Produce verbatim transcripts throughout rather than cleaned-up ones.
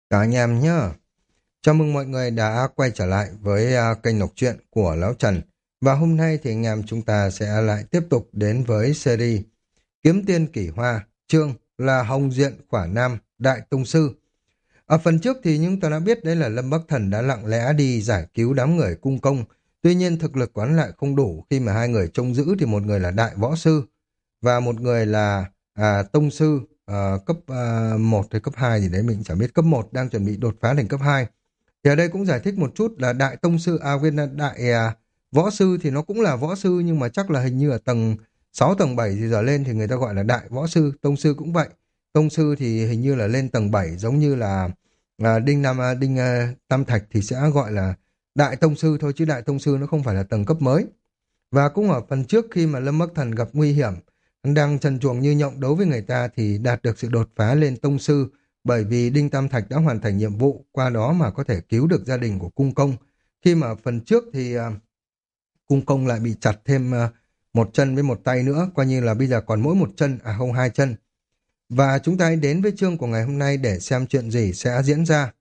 Cả anh em nhá. Chào mừng mọi người đã quay trở lại với à, kênh đọc truyện của Lão Trần. Và hôm nay thì anh em chúng ta sẽ lại tiếp tục đến với series Kiếm Tiên Kỳ Hoa, chương là Hồng Diện Khỏa Nam, Đại Tông Sư. Ở phần trước thì chúng ta đã biết đấy là Lâm Bắc Thần đã lặng lẽ đi giải cứu đám người cung công. Tuy nhiên thực lực quán lại không đủ khi mà hai người trông giữ thì một người là Đại Võ Sư và một người là à, Tông Sư à, cấp à, một hay cấp hai gì đấy mình chẳng biết, cấp một đang chuẩn bị đột phá thành cấp hai. Thì ở đây cũng giải thích một chút là Đại Tông Sư, à quên là Đại à, Võ Sư thì nó cũng là Võ Sư nhưng mà chắc là hình như ở tầng sáu tầng bảy thì giờ lên thì người ta gọi là Đại Võ Sư, Tông Sư cũng vậy. Tông Sư thì hình như là lên tầng bảy giống như là à, Đinh Nam à, Đinh à, Tam Thạch thì sẽ gọi là Đại Tông Sư thôi, chứ Đại Tông Sư nó không phải là tầng cấp mới. Và cũng ở phần trước khi mà Lâm Bắc Thần gặp nguy hiểm, hắn đang trần truồng như nhộng đấu với người ta thì đạt được sự đột phá lên tông sư, bởi vì Đinh Tam Thạch đã hoàn thành nhiệm vụ, qua đó mà có thể cứu được gia đình của cung công. Khi mà phần trước thì à, cung công lại bị chặt thêm à, một chân với một tay nữa, coi như là bây giờ còn mỗi một chân, à không, hai chân. Và chúng ta hãy đến với chương của ngày hôm nay để xem chuyện gì sẽ diễn ra.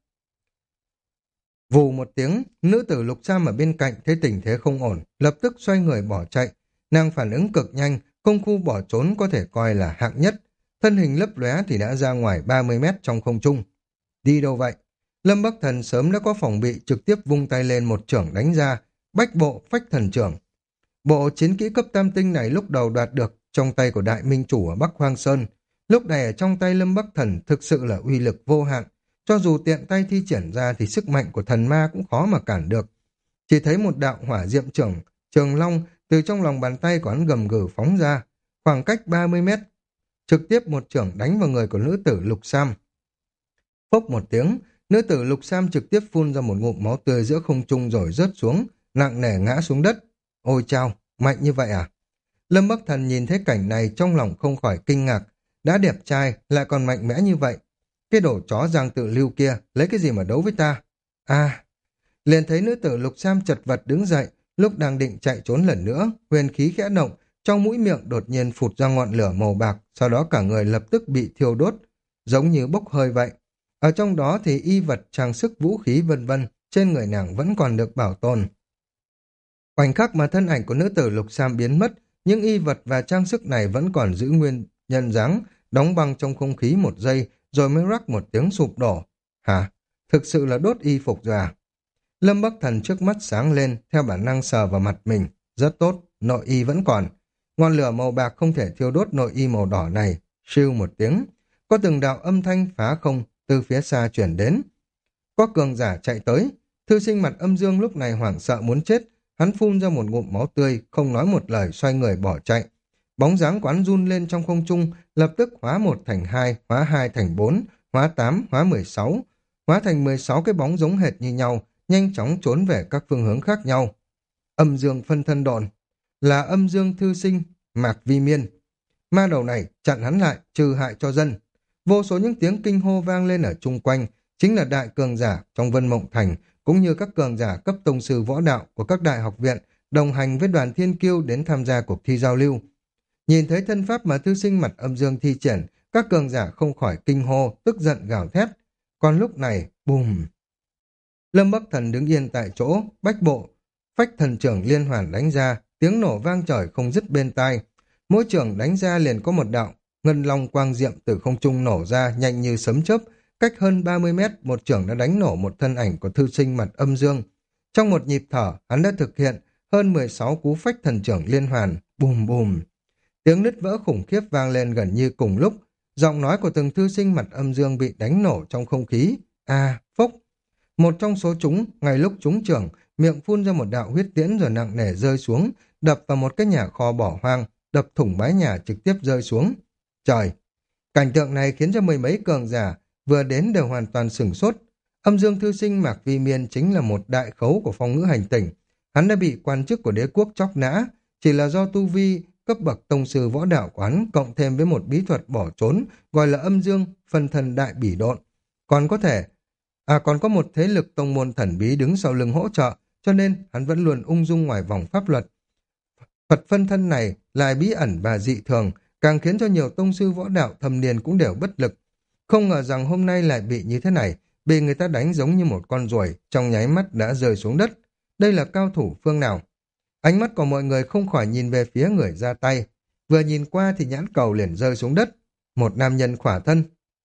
Vù một tiếng, nữ tử Lục Sam ở bên cạnh thấy tình thế không ổn, lập tức xoay người bỏ chạy. Nàng phản ứng cực nhanh, công phu bỏ trốn có thể coi là hạng nhất. Thân hình lấp lóe thì đã ra ngoài ba mươi mét trong không trung. Đi đâu vậy? Lâm Bắc Thần sớm đã có phòng bị, trực tiếp vung tay lên một chưởng đánh ra, bách bộ phách thần chưởng. Bộ chiến kỹ cấp tam tinh này lúc đầu đoạt được trong tay của đại minh chủ ở Bắc Hoang Sơn. Lúc này ở trong tay Lâm Bắc Thần thực sự là uy lực vô hạn. Cho dù tiện tay thi triển ra thì sức mạnh của thần ma cũng khó mà cản được. Chỉ thấy một đạo hỏa diệm trưởng, trường long từ trong lòng bàn tay của hắn gầm gừ phóng ra, khoảng cách ba mươi mét, trực tiếp một chưởng đánh vào người của nữ tử Lục Sam. Phốc một tiếng, nữ tử Lục Sam trực tiếp phun ra một ngụm máu tươi giữa không trung rồi rớt xuống, nặng nề ngã xuống đất. Ôi chao, mạnh như vậy à? Lâm Bắc Thần nhìn thấy cảnh này trong lòng không khỏi kinh ngạc, đã đẹp trai lại còn mạnh mẽ như vậy. Cái đồ chó Giang Tự Lưu kia lấy cái gì mà đấu với ta? À, liền thấy nữ tử Lục Sam chật vật đứng dậy, lúc đang định chạy trốn lần nữa, huyền khí khẽ động, trong mũi miệng đột nhiên phụt ra ngọn lửa màu bạc, sau đó cả người lập tức bị thiêu đốt, giống như bốc hơi vậy. Ở trong đó thì y vật, trang sức, vũ khí vân vân trên người nàng vẫn còn được bảo tồn. Khoảnh khắc mà thân ảnh của nữ tử Lục Sam biến mất, những y vật và trang sức này vẫn còn giữ nguyên nhân dáng, đóng băng trong không khí một giây, rồi mới rắc một tiếng sụp đổ. Hả? Thực sự là đốt y phục rồi à? Lâm Bắc Thần trước mắt sáng lên, theo bản năng sờ vào mặt mình. Rất tốt, nội y vẫn còn. Ngọn lửa màu bạc không thể thiêu đốt nội y màu đỏ này. Siêu một tiếng. Có từng đạo âm thanh phá không từ phía xa chuyển đến. Có cường giả chạy tới. Thư sinh mặt âm dương lúc này hoảng sợ muốn chết. Hắn phun ra một ngụm máu tươi, không nói một lời xoay người bỏ chạy. Bóng dáng quán run lên trong không trung, lập tức hóa một thành hai, hóa hai thành bốn, hóa tám, hóa mười sáu, hóa thành mười sáu cái bóng giống hệt như nhau, nhanh chóng trốn về các phương hướng khác nhau. Âm dương phân thân độn, là âm dương thư sinh, Mạc Vi Miên. Ma đầu này chặn hắn lại, trừ hại cho dân. Vô số những tiếng kinh hô vang lên ở chung quanh, chính là đại cường giả trong Vân Mộng Thành, cũng như các cường giả cấp tông sư võ đạo của các đại học viện, đồng hành với đoàn thiên kiêu đến tham gia cuộc thi giao lưu. Nhìn thấy thân pháp mà thư sinh mặt âm dương thi triển, các cường giả không khỏi kinh hô, tức giận gào thét. Còn lúc này, bùm! Lâm Bắc Thần đứng yên tại chỗ, bách bộ, phách thần trưởng liên hoàn đánh ra, tiếng nổ vang trời không dứt bên tai. Mỗi trưởng đánh ra liền có một đạo, ngân long quang diệm từ không trung nổ ra nhanh như sấm chớp, cách hơn ba mươi mét, một trưởng đã đánh nổ một thân ảnh của thư sinh mặt âm dương. Trong một nhịp thở, hắn đã thực hiện hơn mười sáu cú phách thần trưởng liên hoàn, bùm bùm. Tiếng nứt vỡ khủng khiếp vang lên gần như cùng lúc, giọng nói của từng thư sinh mặt âm dương bị đánh nổ trong không khí. À, phốc! Một trong số chúng, ngay lúc chúng trưởng, miệng phun ra một đạo huyết tiễn rồi nặng nề rơi xuống, đập vào một cái nhà kho bỏ hoang, đập thủng mái nhà trực tiếp rơi xuống. Trời! Cảnh tượng này khiến cho mười mấy cường giả vừa đến đều hoàn toàn sửng sốt. Âm dương thư sinh Mạc Vi Miên chính là một đại khấu của phong ngữ hành tỉnh. Hắn đã bị quan chức của đế quốc chóc nã, chỉ là do tu vi cấp bậc tông sư võ đạo của hắn cộng thêm với một bí thuật bỏ trốn gọi là âm dương phân thân đại bỉ độn. Còn có thể, à còn có một thế lực tông môn thần bí đứng sau lưng hỗ trợ, cho nên hắn vẫn luôn ung dung ngoài vòng pháp luật. Phật phân thân này lại bí ẩn và dị thường, càng khiến cho nhiều tông sư võ đạo thâm niên cũng đều bất lực. Không ngờ rằng hôm nay lại bị như thế này, bị người ta đánh giống như một con ruồi, trong nháy mắt đã rơi xuống đất. Đây là cao thủ phương nào? Ánh mắt của mọi người không khỏi nhìn về phía người ra tay. Vừa nhìn qua thì nhãn cầu liền rơi xuống đất. Một nam nhân khỏa thân.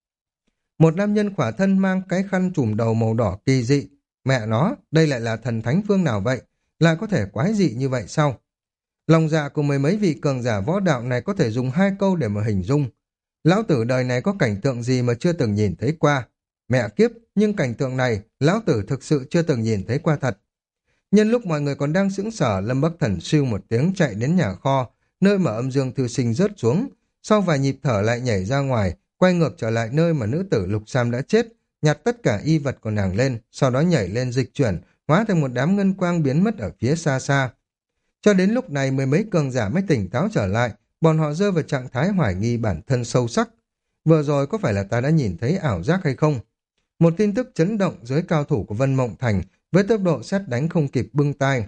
Một nam nhân khỏa thân mang cái khăn trùm đầu màu đỏ kỳ dị. Mẹ nó, đây lại là thần thánh phương nào vậy? Lại có thể quái dị như vậy sao? Lòng dạ của mười mấy vị cường giả võ đạo này có thể dùng hai câu để mà hình dung. Lão tử đời này có cảnh tượng gì mà chưa từng nhìn thấy qua? Mẹ kiếp, nhưng cảnh tượng này, lão tử thực sự chưa từng nhìn thấy qua thật. Nhân lúc mọi người còn đang sững sờ, Lâm Bắc Thần siêu một tiếng chạy đến nhà kho, nơi mà âm dương thư sinh rớt xuống. Sau vài nhịp thở lại nhảy ra ngoài, quay ngược trở lại nơi mà nữ tử Lục Sam đã chết, nhặt tất cả y vật của nàng lên, sau đó nhảy lên dịch chuyển, hóa thành một đám ngân quang biến mất ở phía xa xa. Cho đến lúc này mười mấy cường giả mới tỉnh táo trở lại, bọn họ rơi vào trạng thái hoài nghi bản thân sâu sắc. Vừa rồi có phải là ta đã nhìn thấy ảo giác hay không? Một tin tức chấn động dưới cao thủ của Vân Mộng Thành với tốc độ sét đánh không kịp bưng tai.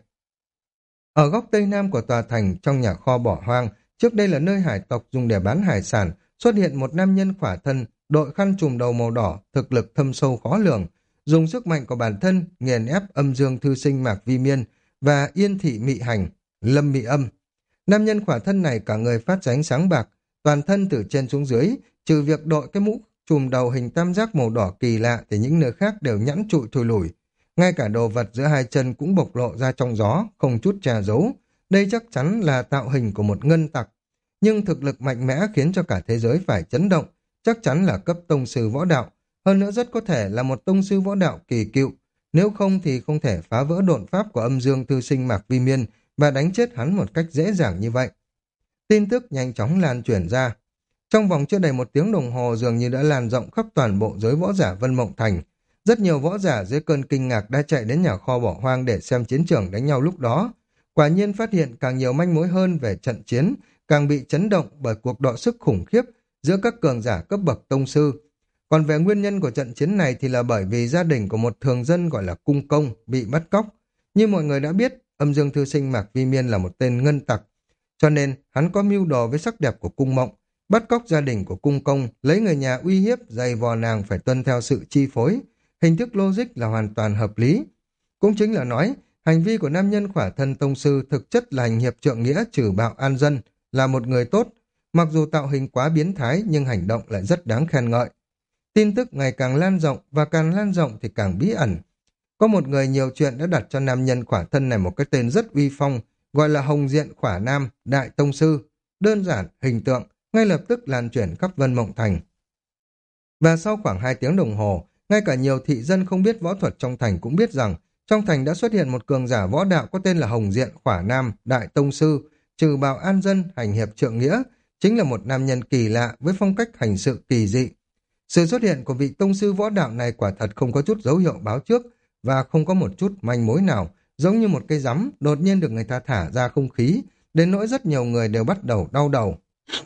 Ở góc tây nam của tòa thành, trong nhà kho bỏ hoang, trước đây là nơi hải tộc dùng để bán hải sản, xuất hiện một nam nhân khỏa thân, đội khăn trùm đầu màu đỏ, thực lực thâm sâu khó lường, dùng sức mạnh của bản thân nghiền ép âm dương thư sinh Mạc Vi Miên và Yên Thị Mị Hành, Lâm Mị Âm. Nam nhân khỏa thân này cả người phát ra ánh sáng bạc, toàn thân từ trên xuống dưới, trừ việc đội cái mũ trùm đầu hình tam giác màu đỏ kỳ lạ thì những nơi khác đều nhẵn trụi thùi lủi. Ngay cả đồ vật giữa hai chân cũng bộc lộ ra trong gió, không chút che giấu. Đây chắc chắn là tạo hình của một ngân tặc. Nhưng thực lực mạnh mẽ khiến cho cả thế giới phải chấn động, chắc chắn là cấp tông sư võ đạo. Hơn nữa rất có thể là một tông sư võ đạo kỳ cựu. Nếu không thì không thể phá vỡ độn pháp của âm dương thư sinh Mạc Vi Miên và đánh chết hắn một cách dễ dàng như vậy. Tin tức nhanh chóng lan truyền ra. Trong vòng chưa đầy một tiếng đồng hồ dường như đã lan rộng khắp toàn bộ giới võ giả Vân Mộng Thành. Rất nhiều võ giả dưới cơn kinh ngạc đã chạy đến nhà kho bỏ hoang để xem chiến trường đánh nhau lúc đó. Quả nhiên phát hiện càng nhiều manh mối hơn về trận chiến, càng bị chấn động bởi cuộc đọ sức khủng khiếp giữa các cường giả cấp bậc tông sư. Còn về nguyên nhân của trận chiến này thì là bởi vì gia đình của một thường dân gọi là Cung Công bị bắt cóc. Như mọi người đã biết, âm dương thư sinh Mạc Vi Miên là một tên ngân tặc, cho nên hắn có mưu đồ với sắc đẹp của Cung Mộng, bắt cóc gia đình của Cung Công, lấy người nhà uy hiếp, giày vò nàng phải tuân theo sự chi phối. Hình thức logic là hoàn toàn hợp lý. Cũng chính là nói, hành vi của nam nhân khỏa thân tông sư thực chất là hành hiệp trượng nghĩa trừ bạo an dân, là một người tốt. Mặc dù tạo hình quá biến thái nhưng hành động lại rất đáng khen ngợi. Tin tức ngày càng lan rộng và càng lan rộng thì càng bí ẩn. Có một người nhiều chuyện đã đặt cho nam nhân khỏa thân này một cái tên rất uy phong, gọi là Hồng Diện Khỏa Nam, Đại Tông Sư. Đơn giản, hình tượng, ngay lập tức lan truyền khắp Vân Mộng Thành. Và sau khoảng hai tiếng đồng hồ, ngay cả nhiều thị dân không biết võ thuật trong thành cũng biết rằng trong thành đã xuất hiện một cường giả võ đạo có tên là Hồng Diện Khỏa Nam, Đại Tông Sư, trừ bạo an dân, hành hiệp trượng nghĩa, chính là một nam nhân kỳ lạ với phong cách hành sự kỳ dị. Sự xuất hiện của vị tông sư võ đạo này quả thật không có chút dấu hiệu báo trước và không có một chút manh mối nào, giống như một cây rắm đột nhiên được người ta thả ra không khí, đến nỗi rất nhiều người đều bắt đầu đau đầu.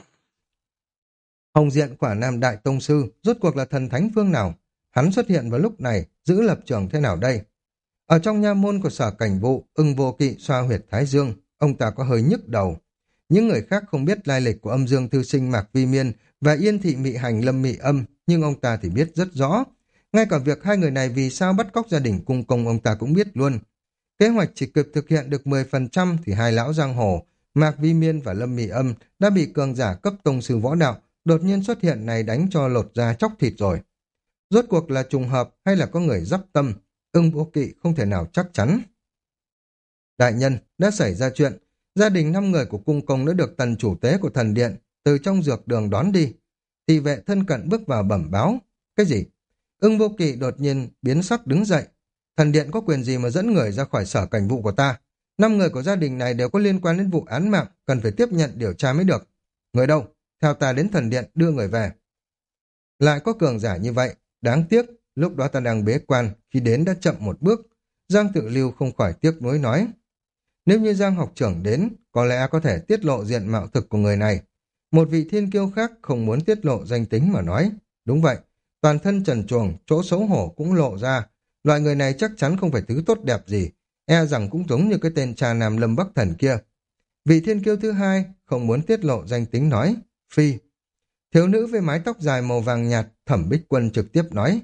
Hồng Diện Khỏa Nam Đại Tông Sư rốt cuộc là thần thánh phương nào? Hắn xuất hiện vào lúc này, giữ lập trường thế nào đây? Ở trong nha môn của Sở Cảnh Vụ, Ưng Vô Kỵ xoa huyệt thái dương, ông ta có hơi nhức đầu. Những người khác không biết lai lịch của âm dương thư sinh Mạc Vi Miên và Yên Thị Mị Hành Lâm Mị Âm, nhưng ông ta thì biết rất rõ. Ngay cả việc hai người này vì sao bắt cóc gia đình Cung Công ông ta cũng biết luôn. Kế hoạch chỉ kịp thực hiện được mười phần trăm thì hai lão giang hồ, Mạc Vi Miên và Lâm Mị Âm đã bị cường giả cấp tông sư võ đạo đột nhiên xuất hiện này đánh cho lột da chóc thịt rồi. Rốt cuộc là trùng hợp hay là có người dắp tâm, Ưng Vô Kỵ không thể nào chắc chắn. Đại nhân, đã xảy ra chuyện. Gia đình năm người của Cung Công đã được tần chủ tế của thần điện từ trong dược đường đón đi. Thị vệ thân cận bước vào bẩm báo. Cái gì? Ưng Vô Kỵ đột nhiên biến sắc đứng dậy. Thần điện có quyền gì mà dẫn người ra khỏi Sở Cảnh Vụ của ta? Năm người của gia đình này đều có liên quan đến vụ án mạng, cần phải tiếp nhận điều tra mới được. Người đâu? Theo ta đến thần điện đưa người về. Lại có cường giả như vậy. Đáng tiếc, lúc đó ta đang bế quan, khi đến đã chậm một bước. Giang Tự Lưu không khỏi tiếc nuối nói. Nếu như Giang học trưởng đến, có lẽ có thể tiết lộ diện mạo thực của người này. Một vị thiên kiêu khác không muốn tiết lộ danh tính mà nói. Đúng vậy, toàn thân trần truồng, chỗ xấu hổ cũng lộ ra. Loại người này chắc chắn không phải thứ tốt đẹp gì. E rằng cũng giống như cái tên trà nam Lâm Bắc Thần kia. Vị thiên kiêu thứ hai không muốn tiết lộ danh tính nói. Phi. Thiếu nữ với mái tóc dài màu vàng nhạt, Thẩm Bích Quân trực tiếp nói.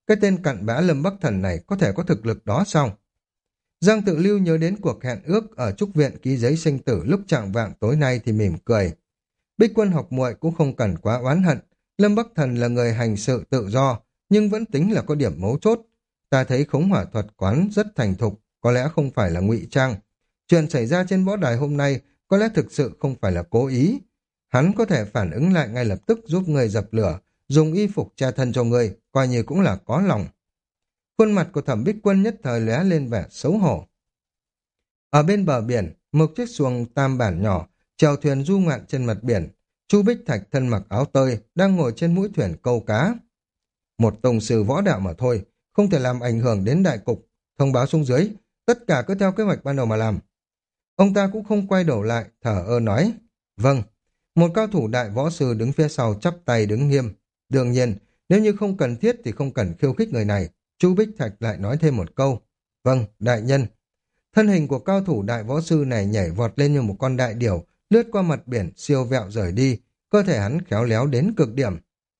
Cái tên cặn bã Lâm Bắc Thần này có thể có thực lực đó sao? Giang Tự Lưu nhớ đến cuộc hẹn ước ở trúc viện ký giấy sinh tử lúc chạng vạng tối nay thì mỉm cười. Bích Quân học muội cũng không cần quá oán hận. Lâm Bắc Thần là người hành sự tự do, nhưng vẫn tính là có điểm mấu chốt. Ta thấy khống hỏa thuật quán rất thành thục, có lẽ không phải là ngụy trang. Chuyện xảy ra trên võ đài hôm nay có lẽ thực sự không phải là cố ý. Hắn có thể phản ứng lại ngay lập tức giúp người dập lửa, dùng y phục che thân cho người, coi như cũng là có lòng. Khuôn mặt của Thẩm Bích Quân nhất thời lóe lên vẻ xấu hổ. Ở bên bờ biển, một chiếc xuồng tam bản nhỏ, chèo thuyền du ngoạn trên mặt biển. Chu Bích Thạch thân mặc áo tơi, đang ngồi trên mũi thuyền câu cá. Một tông sư võ đạo mà thôi, không thể làm ảnh hưởng đến đại cục. Thông báo xuống dưới, tất cả cứ theo kế hoạch ban đầu mà làm. Ông ta cũng không quay đầu lại, thở ơ nói. Vâng, một cao thủ đại võ sư đứng phía sau chắp tay đứng nghiêm. Đương nhiên, nếu như không cần thiết thì không cần khiêu khích người này. Chu Bích Thạch lại nói thêm một câu. Vâng, đại nhân. Thân hình của cao thủ đại võ sư này nhảy vọt lên như một con đại điểu, lướt qua mặt biển, siêu vẹo rời đi, cơ thể hắn khéo léo đến cực điểm.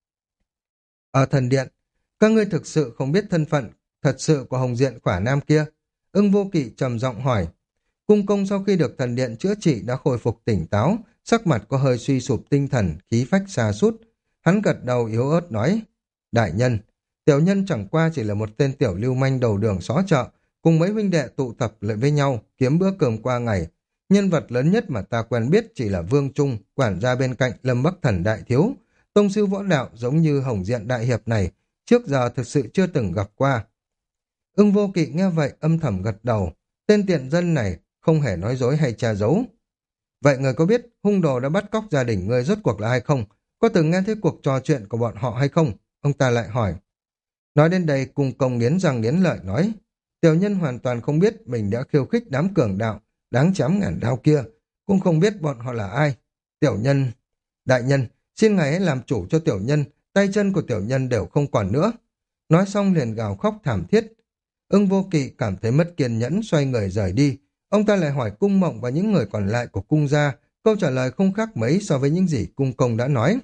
Ở thần điện, các ngươi thực sự không biết thân phận thật sự của Hồng Diện Khỏa Nam kia. Ưng Vô Kỵ trầm giọng hỏi. Cung công sau khi được thần điện chữa trị đã khôi phục tỉnh táo, sắc mặt có hơi suy sụp tinh thần, khí phách sa sút. Hắn gật đầu yếu ớt nói. Đại nhân, tiểu nhân chẳng qua chỉ là một tên tiểu lưu manh đầu đường xó chợ, cùng mấy huynh đệ tụ tập lại với nhau, kiếm bữa cơm qua ngày. Nhân vật lớn nhất mà ta quen biết chỉ là Vương Trung, quản gia bên cạnh Lâm Bắc Thần đại thiếu. Tông sư võ đạo giống như Hồng Diện đại hiệp này, trước giờ thực sự chưa từng gặp qua. Ưng Vô Kỵ nghe vậy âm thầm gật đầu, tên tiện dân này không hề nói dối hay che giấu. Vậy người có biết hung đồ đã bắt cóc gia đình người rốt cuộc là ai không? Có từng nghe thấy cuộc trò chuyện của bọn họ hay không? Ông ta lại hỏi. Nói đến đây cùng công nghiến răng nghiến lợi nói. Tiểu nhân hoàn toàn không biết mình đã khiêu khích đám cường đạo, đáng chém ngàn đao kia, cũng không biết bọn họ là ai. Tiểu nhân, đại nhân, xin ngài hãy làm chủ cho tiểu nhân, tay chân của tiểu nhân đều không còn nữa. Nói xong liền gào khóc thảm thiết. Ưng Vô Kỵ cảm thấy mất kiên nhẫn xoay người rời đi. Ông ta lại hỏi Cung Mộng và những người còn lại của cung gia, câu trả lời không khác mấy so với những gì cung công đã nói.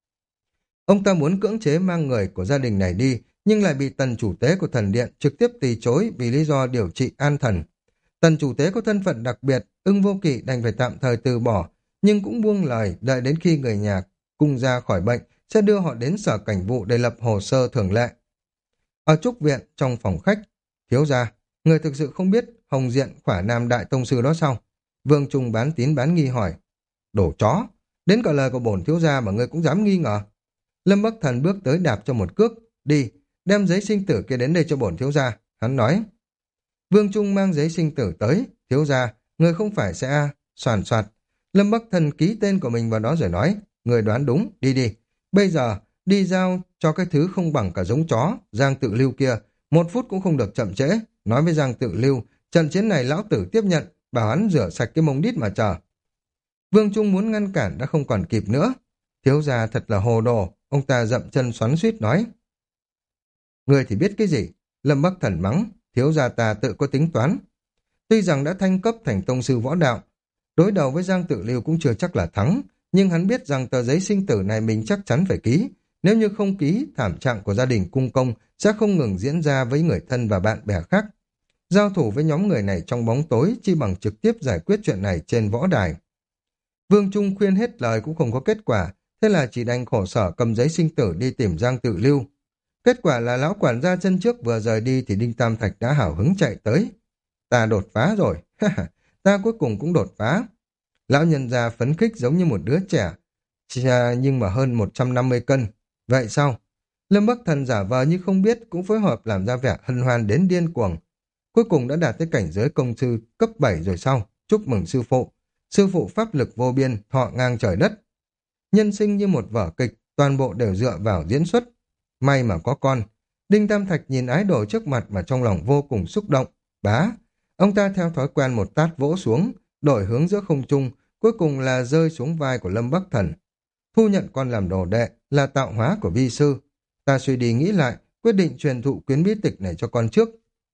Ông ta muốn cưỡng chế mang người của gia đình này đi, nhưng lại bị tần chủ tế của thần điện trực tiếp từ chối vì lý do điều trị an thần. Tần chủ tế có thân phận đặc biệt, Ưng Vô Kỵ đành phải tạm thời từ bỏ, nhưng cũng buông lời đợi đến khi người nhà cung gia khỏi bệnh sẽ đưa họ đến sở cảnh vụ để lập hồ sơ thường lệ. Ở trúc viện, trong phòng khách, thiếu gia, người thực sự không biết Hồng Diện Khỏa Nam đại tông sư đó sao? Vương Trung bán tín bán nghi hỏi. Đổ chó, đến cả lời của bổn thiếu gia mà ngươi cũng dám nghi ngờ. Lâm Bắc Thần bước tới đạp cho một cước. Đi, đem giấy sinh tử kia đến đây cho bổn thiếu gia. Hắn nói. Vương Trung mang giấy sinh tử tới. Thiếu gia, người không phải sẽ... Soàn soạt. Lâm Bắc Thần ký tên của mình vào đó rồi nói. Người đoán đúng, đi đi. Bây giờ, đi giao cho cái thứ không bằng cả giống chó, Giang Tự Lưu kia. Một phút cũng không được chậm trễ. Nói với Giang Tự Lưu, trận chiến này lão tử tiếp nhận, bảo hắn rửa sạch cái mông đít mà chờ. Vương Trung muốn ngăn cản đã không còn kịp nữa. Thiếu gia thật là hồ đồ, ông ta dậm chân xoắn xuýt nói. Người thì biết cái gì? Lâm Bắc Thần mắng, thiếu gia ta tự có tính toán. Tuy rằng đã thanh cấp thành tông sư võ đạo, đối đầu với Giang Tự Lưu cũng chưa chắc là thắng, nhưng hắn biết rằng tờ giấy sinh tử này mình chắc chắn phải ký. Nếu như không ký, thảm trạng của gia đình cung công sẽ không ngừng diễn ra với người thân và bạn bè khác. Giao thủ với nhóm người này trong bóng tối chi bằng trực tiếp giải quyết chuyện này trên võ đài. Vương Trung khuyên hết lời cũng không có kết quả, thế là chỉ đành khổ sở cầm giấy sinh tử đi tìm Giang Tự Lưu. Kết quả là lão quản gia chân trước vừa rời đi thì Đinh Tam Thạch đã hào hứng chạy tới. Ta đột phá rồi, ta cuối cùng cũng đột phá. Lão nhân gia phấn khích giống như một đứa trẻ, Chà, nhưng mà hơn một trăm năm mươi cân. Vậy sao? Lâm Bắc Thần giả vờ như không biết cũng phối hợp làm ra vẻ hân hoan đến điên cuồng. Cuối cùng đã đạt tới cảnh giới công sư cấp bảy rồi sao? Chúc mừng sư phụ. Sư phụ pháp lực vô biên, thọ ngang trời đất. Nhân sinh như một vở kịch, toàn bộ đều dựa vào diễn xuất. May mà có con. Đinh Tam Thạch nhìn ái đồ trước mặt mà trong lòng vô cùng xúc động. Bá! Ông ta theo thói quen một tát vỗ xuống, đổi hướng giữa không trung, cuối cùng là rơi xuống vai của Lâm Bắc Thần. Thu nhận con làm đồ đệ là tạo hóa của vi sư. Ta suy đi nghĩ lại, quyết định truyền thụ quyến bí tịch này cho con trước.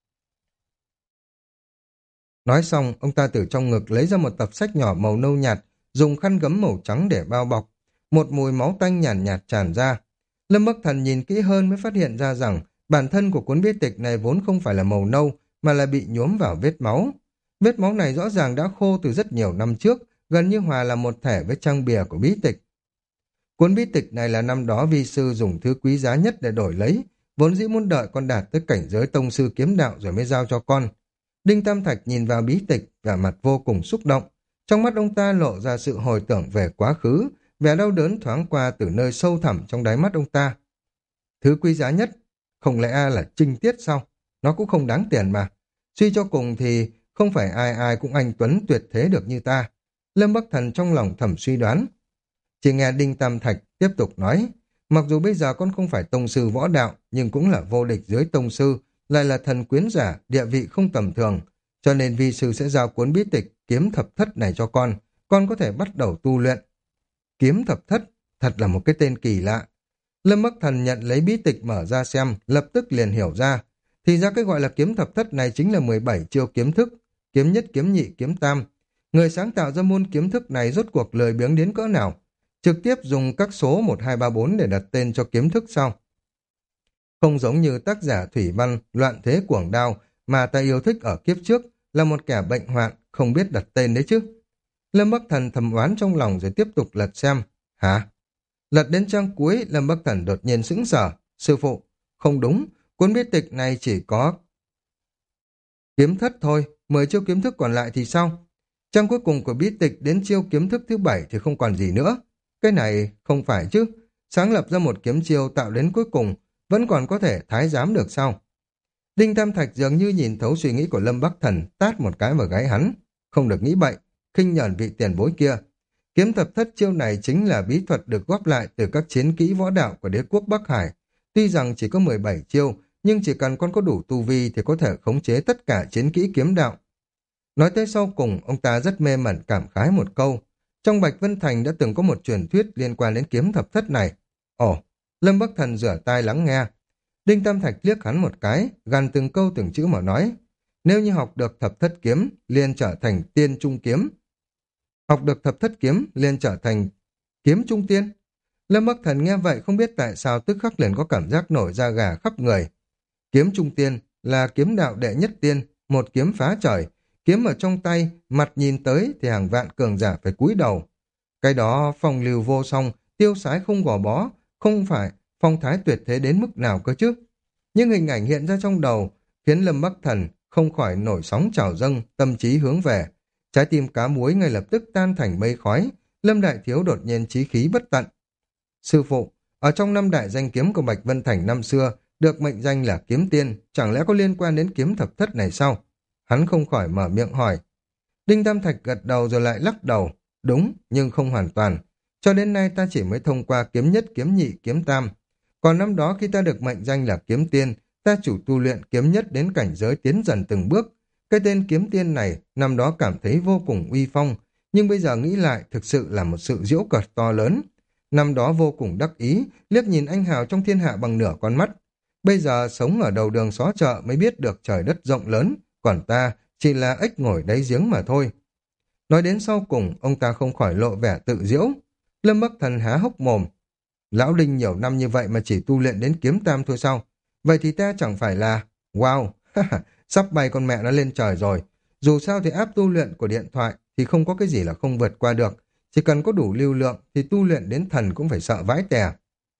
Nói xong, ông ta từ trong ngực lấy ra một tập sách nhỏ màu nâu nhạt, dùng khăn gấm màu trắng để bao bọc. Một mùi máu tanh nhàn nhạt, nhạt tràn ra. Lâm Bắc Thần nhìn kỹ hơn mới phát hiện ra rằng Bản thân của cuốn bí tịch này vốn không phải là màu nâu, mà là bị nhuốm vào vết máu. Vết máu này rõ ràng đã khô từ rất nhiều năm trước, gần như hòa là một thể với trang bìa của bí tịch. Cuốn bí tịch này là năm đó vi sư dùng thứ quý giá nhất để đổi lấy, vốn dĩ muốn đợi con đạt tới cảnh giới tông sư kiếm đạo rồi mới giao cho con. Đinh Tam Thạch nhìn vào bí tịch, vẻ mặt vô cùng xúc động. Trong mắt ông ta lộ ra sự hồi tưởng về quá khứ, vẻ đau đớn thoáng qua từ nơi sâu thẳm trong đáy mắt ông ta. Thứ quý giá nhất, không lẽ là trinh tiết sao? Nó cũng không đáng tiền mà. Suy cho cùng thì không phải ai ai cũng anh tuấn tuyệt thế được như ta. Lâm Bắc Thần trong lòng thầm suy đoán. Chỉ nghe Đinh Tam Thạch tiếp tục nói, mặc dù bây giờ con không phải tông sư võ đạo, nhưng cũng là vô địch dưới tông sư, lại là thần quyến giả, địa vị không tầm thường, cho nên vi sư sẽ giao cuốn bí tịch kiếm thập thất này cho con, con có thể bắt đầu tu luyện. Kiếm thập thất, thật là một cái tên kỳ lạ. Lâm Bắc Thần nhận lấy bí tịch mở ra xem, lập tức liền hiểu ra. Thì ra cái gọi là kiếm thập thất này chính là mười bảy chiêu kiếm thức, kiếm nhất, kiếm nhị, kiếm tam. Người sáng tạo ra môn kiếm thức này rốt cuộc lười biếng đến cỡ nào? Trực tiếp dùng các số một, hai, ba, bốn để đặt tên cho kiếm thức sau. Không giống như tác giả Thủy Văn Loạn Thế Cuồng Đao mà ta yêu thích ở kiếp trước, là một kẻ bệnh hoạn, không biết đặt tên đấy chứ. Lâm Bắc Thần thầm oán trong lòng rồi tiếp tục lật xem. Hả? Lật đến trang cuối, Lâm Bắc Thần đột nhiên sững sờ. Sư phụ, không đúng, cuốn bí tịch này chỉ có kiếm thất thôi, mười chiêu kiếm thức còn lại thì sao? Trang cuối cùng của bí tịch đến chiêu kiếm thức thứ bảy thì không còn gì nữa. Cái này không phải chứ, sáng lập ra một kiếm chiêu tạo đến cuối cùng, vẫn còn có thể thái giám được sao? Đinh Tam Thạch dường như nhìn thấu suy nghĩ của Lâm Bắc Thần, tát một cái vào gáy hắn. Không được nghĩ bậy, khinh nhẫn vị tiền bối kia. Kiếm thập thất chiêu này chính là bí thuật được góp lại từ các chiến kỹ võ đạo của đế quốc Bắc Hải. Tuy rằng chỉ có mười bảy chiêu, nhưng chỉ cần con có đủ tu vi thì có thể khống chế tất cả chiến kỹ kiếm đạo. Nói tới sau cùng, ông ta rất mê mẩn cảm khái một câu. Trong Bạch Vân Thành đã từng có một truyền thuyết liên quan đến kiếm thập thất này. Ồ, Lâm Bắc Thần rửa tai lắng nghe. Đinh Tam Thạch liếc hắn một cái, gằn từng câu từng chữ mà nói. Nếu như học được thập thất kiếm, liền trở thành tiên trung kiếm. Học được thập thất kiếm, liền trở thành kiếm trung tiên. Lâm Bắc Thần nghe vậy không biết tại sao tức khắc liền có cảm giác nổi da gà khắp người. Kiếm trung tiên là kiếm đạo đệ nhất tiên, một kiếm phá trời. Kiếm ở trong tay, mặt nhìn tới thì hàng vạn cường giả phải cúi đầu. Cái đó phong lưu vô song, tiêu sái không gò bó, không phải phong thái tuyệt thế đến mức nào cơ chứ. Nhưng hình ảnh hiện ra trong đầu khiến Lâm Bắc Thần không khỏi nổi sóng trào dâng, tâm trí hướng về. Trái tim cá muối ngay lập tức tan thành mây khói, Lâm Đại Thiếu đột nhiên chí khí bất tận. Sư phụ, ở trong năm đại danh kiếm của Bạch Vân Thành năm xưa, được mệnh danh là kiếm tiên, chẳng lẽ có liên quan đến kiếm thập thất này sao? Hắn không khỏi mở miệng hỏi. Đinh Tam Thạch gật đầu rồi lại lắc đầu. Đúng, nhưng không hoàn toàn. Cho đến nay ta chỉ mới thông qua kiếm nhất, kiếm nhị, kiếm tam. Còn năm đó khi ta được mệnh danh là kiếm tiên, ta chủ tu luyện kiếm nhất đến cảnh giới tiến dần từng bước. Cái tên kiếm tiên này năm đó cảm thấy vô cùng uy phong, nhưng bây giờ nghĩ lại thực sự là một sự giễu cợt to lớn. Năm đó vô cùng đắc ý, liếc nhìn anh hào trong thiên hạ bằng nửa con mắt. Bây giờ sống ở đầu đường xó chợ mới biết được trời đất rộng lớn, còn ta chỉ là ếch ngồi đáy giếng mà thôi. Nói đến sau cùng, ông ta không khỏi lộ vẻ tự giễu. Lâm Bắc Thần há hốc mồm. Lão Đinh nhiều năm như vậy mà chỉ tu luyện đến kiếm tam thôi sao? Vậy thì ta chẳng phải là... Wow, sắp bay con mẹ nó lên trời rồi. Dù sao thì áp tu luyện của điện thoại thì không có cái gì là không vượt qua được. Chỉ cần có đủ lưu lượng thì tu luyện đến thần cũng phải sợ vãi tè.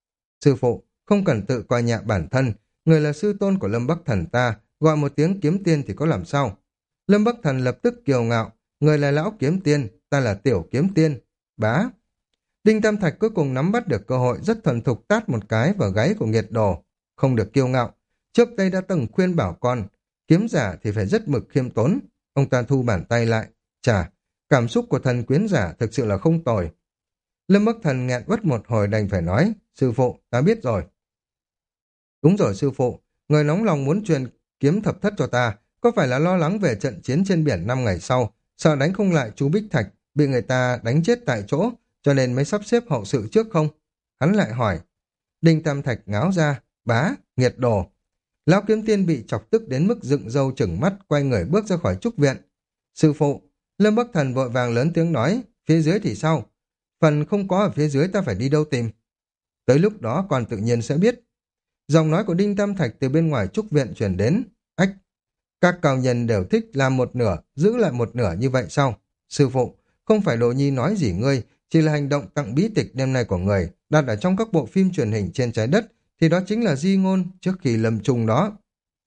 Sư phụ, không cần tự coi nhẹ bản thân. Người là sư tôn của Lâm Bắc Thần ta, gọi một tiếng kiếm tiên thì có làm sao? Lâm Bắc Thần lập tức kiêu ngạo. Người là lão kiếm tiên, ta là tiểu kiếm tiên. Bá. Đinh Tam Thạch cuối cùng nắm bắt được cơ hội rất thuần thục tát một cái vào gáy của nghiệt đồ. Không được kiêu ngạo. Trước đây đã từng khuyên bảo con, kiếm giả thì phải rất mực khiêm tốn. Ông ta thu bàn tay lại. Chà, cảm xúc của thần quyến giả thực sự là không tồi. Lâm Bắc Thần nghẹn uất một hồi đành phải nói, sư phụ, ta biết rồi. Đúng rồi sư phụ, người nóng lòng muốn truyền kiếm thập thất cho ta, có phải là lo lắng về trận chiến trên biển năm ngày sau, sợ đánh không lại chú Bích Thạch, bị người ta đánh chết tại chỗ, cho nên mới sắp xếp hậu sự trước không? Hắn lại hỏi. Đinh Tam Thạch ngáo ra, bá, nghiệt đồ. Lão kiếm tiên bị chọc tức đến mức dựng râu chừng mắt, quay người bước ra khỏi trúc viện. Sư phụ, Lâm Bắc Thần vội vàng lớn tiếng nói, phía dưới thì sao? Phần không có ở phía dưới ta phải đi đâu tìm? Tới lúc đó còn tự nhiên sẽ biết. Giọng nói của Đinh Tam Thạch từ bên ngoài trúc viện truyền đến. Ách! Các cao nhân đều thích làm một nửa, giữ lại một nửa như vậy sao? Sư phụ, không phải Đồ Nhi nói gì ngươi, chỉ là hành động tặng bí tịch đêm nay của người, đặt ở trong các bộ phim truyền hình trên trái đất, thì đó chính là di ngôn trước khi lâm chung đó.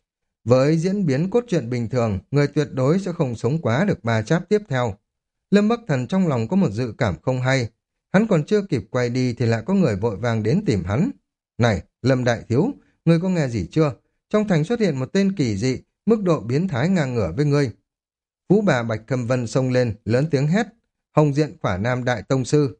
Với diễn biến cốt truyện bình thường, người tuyệt đối sẽ không sống quá được ba chap tiếp theo. Lâm Bắc Thần trong lòng có một dự cảm không hay. Hắn còn chưa kịp quay đi thì lại có người vội vàng đến tìm hắn. Này, Lâm Đại Thiếu, ngươi có nghe gì chưa? Trong thành xuất hiện một tên kỳ dị, mức độ biến thái ngang ngửa với ngươi. Phú bà Bạch Cầm Vân xông lên, lớn tiếng hét. Hồng diện Khỏa Nam Đại Tông Sư.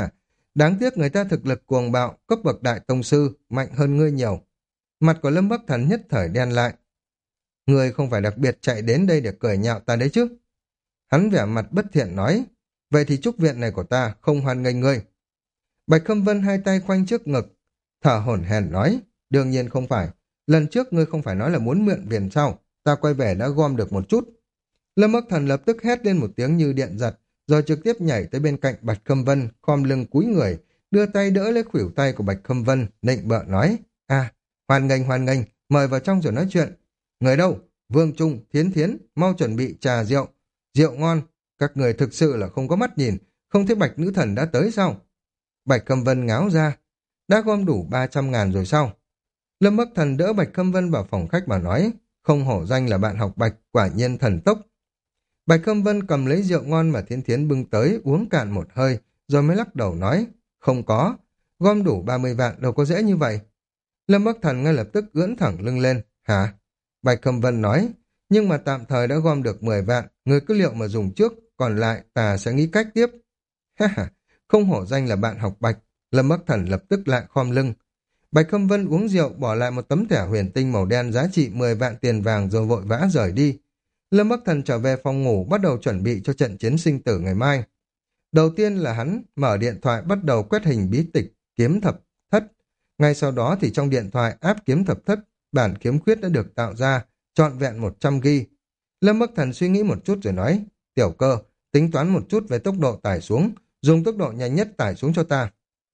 Đáng tiếc người ta thực lực cuồng bạo, cấp bậc Đại Tông Sư, mạnh hơn ngươi nhiều. Mặt của Lâm Bắc Thần nhất thời đen lại. Ngươi không phải đặc biệt chạy đến đây để cười nhạo ta đấy chứ? Hắn vẻ mặt bất thiện nói, vậy thì trúc viện này của ta không hoan nghênh ngươi. Bạch Khâm Vân hai tay khoanh trước ngực, thở hổn hển nói, đương nhiên không phải, lần trước ngươi không phải nói là muốn mượn viện sao, ta quay về đã gom được một chút. Lâm Bắc Thần lập tức hét lên một tiếng như điện giật, rồi trực tiếp nhảy tới bên cạnh Bạch Khâm Vân, khom lưng cúi người, đưa tay đỡ lấy khuỷu tay của Bạch Khâm Vân, nịnh bợ nói, à, hoan nghênh hoan nghênh, mời vào trong rồi nói chuyện. Người đâu? Vương Trung, Thiến Thiến, mau chuẩn bị trà rượu. Rượu ngon, các người thực sự là không có mắt nhìn, không thấy Bạch Nữ Thần đã tới sao? Bạch Khâm Vân ngáo ra, đã gom đủ ba trăm ngàn rồi sao? Lâm Bắc Thần đỡ Bạch Khâm Vân vào phòng khách mà nói, không hổ danh là bạn học Bạch, quả nhiên thần tốc. Bạch Khâm Vân cầm lấy rượu ngon mà Thiến Thiến bưng tới, uống cạn một hơi, rồi mới lắc đầu nói, không có, gom đủ ba mươi vạn đâu có dễ như vậy. Lâm Bắc Thần ngay lập tức ưỡn thẳng lưng lên, hả? Bạch Khâm Vân nói, nhưng mà tạm thời đã gom được mười vạn, người cứ liệu mà dùng trước, còn lại ta sẽ nghĩ cách tiếp. Ha ha, không hổ danh là bạn học Bạch, Lâm Bắc Thần lập tức lại khom lưng. Bạch Khâm Vân uống rượu bỏ lại một tấm thẻ huyền tinh màu đen giá trị mười vạn tiền vàng rồi vội vã rời đi. Lâm Bắc Thần trở về phòng ngủ bắt đầu chuẩn bị cho trận chiến sinh tử ngày mai. Đầu tiên là hắn mở điện thoại bắt đầu quét hình bí tịch kiếm thập thất. Ngay sau đó thì trong điện thoại áp kiếm thập thất, bản kiếm khuyết đã được tạo ra, trọn vẹn một trăm gi ga bai. Lâm Bắc Thần suy nghĩ một chút rồi nói, Tiểu Cơ, tính toán một chút về tốc độ tải xuống, dùng tốc độ nhanh nhất tải xuống cho ta.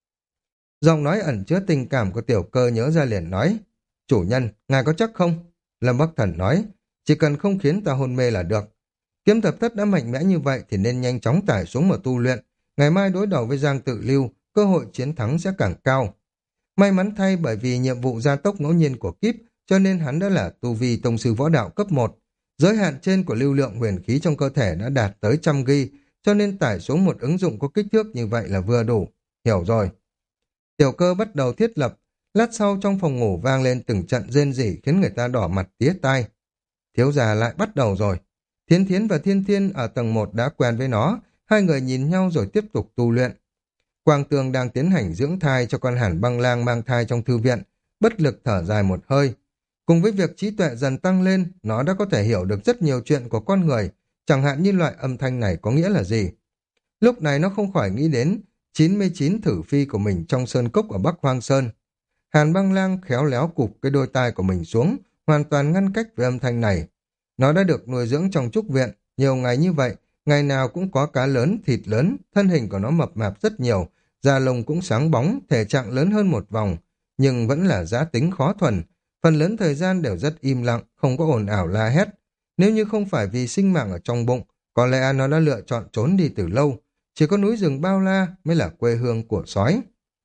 Giọng nói ẩn chứa tình cảm của Tiểu Cơ nhớ ra liền nói, chủ nhân, ngài có chắc không? Lâm Bắc Thần nói, chỉ cần không khiến ta hôn mê là được. Kiếm thập thất đã mạnh mẽ như vậy thì nên nhanh chóng tải xuống mà tu luyện. Ngày mai đối đầu với Giang Tự Lưu, cơ hội chiến thắng sẽ càng cao. May mắn thay bởi vì nhiệm vụ gia tốc ngẫu nhiên của kíp, cho nên hắn đã là tu vi tông sư võ đạo cấp một. Giới hạn trên của lưu lượng huyền khí trong cơ thể đã đạt tới trăm gi ga bai, cho nên tải xuống một ứng dụng có kích thước như vậy là vừa đủ. Hiểu rồi. Tiểu Cơ bắt đầu thiết lập, lát sau trong phòng ngủ vang lên từng trận rên rỉ khiến người ta đỏ mặt tía tai. Thiếu già lại bắt đầu rồi. Thiến Thiến và Thiên Thiên ở tầng một đã quen với nó, hai người nhìn nhau rồi tiếp tục tu luyện. Quang Tường đang tiến hành dưỡng thai cho con Hàn Băng Lang mang thai trong thư viện, bất lực thở dài một hơi. Cùng với việc trí tuệ dần tăng lên, nó đã có thể hiểu được rất nhiều chuyện của con người, chẳng hạn như loại âm thanh này có nghĩa là gì. Lúc này nó không khỏi nghĩ đến chín mươi chín thử phi của mình trong sơn cốc ở Bắc Hoang Sơn. Hàn Băng Lang khéo léo cụp cái đôi tai của mình xuống, hoàn toàn ngăn cách với âm thanh này. Nó đã được nuôi dưỡng trong trúc viện, nhiều ngày như vậy, ngày nào cũng có cá lớn, thịt lớn, thân hình của nó mập mạp rất nhiều, da lông cũng sáng bóng, thể trạng lớn hơn một vòng, nhưng vẫn là giá tính khó thuần. Phần lớn thời gian đều rất im lặng, không có ồn ào la hét. Nếu như không phải vì sinh mạng ở trong bụng, có lẽ nó đã lựa chọn trốn đi từ lâu. Chỉ có núi rừng bao la mới là quê hương của sói.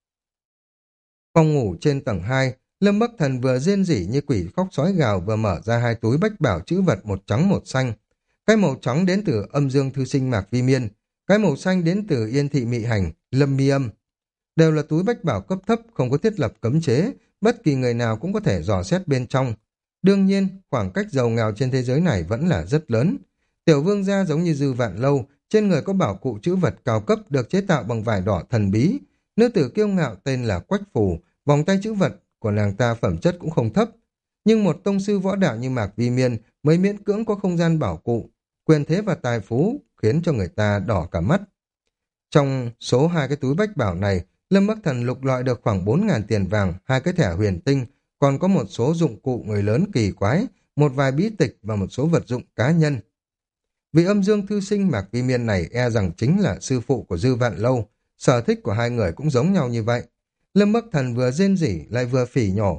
Phòng ngủ trên tầng hai, Lâm Bắc Thần vừa rên rỉ như quỷ khóc sói gào vừa mở ra hai túi bách bảo chữ vật một trắng một xanh. Cái màu trắng đến từ Âm Dương Thư Sinh Mạc Vi Miên, cái màu xanh đến từ Yên Thị Mị Hành, Lâm Mi Âm. Đều là túi bách bảo cấp thấp, không có thiết lập cấm chế, bất kỳ người nào cũng có thể dò xét bên trong. Đương nhiên, khoảng cách giàu nghèo trên thế giới này vẫn là rất lớn. Tiểu vương gia giống như Dư Vạn Lâu, trên người có bảo cụ chữ vật cao cấp được chế tạo bằng vải đỏ thần bí. Nữ tử kiêu ngạo tên là Quách Phù, vòng tay chữ vật của nàng ta phẩm chất cũng không thấp. Nhưng một tông sư võ đạo như Mạc Vi Miên mới miễn cưỡng có không gian bảo cụ, quyền thế và tài phú khiến cho người ta đỏ cả mắt. Trong số hai cái túi bách bảo này, Lâm Bắc Thần lục lọi được khoảng bốn ngàn tiền vàng, hai cái thẻ huyền tinh, còn có một số dụng cụ người lớn kỳ quái, một vài bí tịch và một số vật dụng cá nhân. Vị Âm Dương Thư Sinh Mạc Vi Miên này e rằng chính là sư phụ của Dư Vạn Lâu, sở thích của hai người cũng giống nhau như vậy. Lâm Bắc Thần vừa rên rỉ lại vừa phỉ nhổ.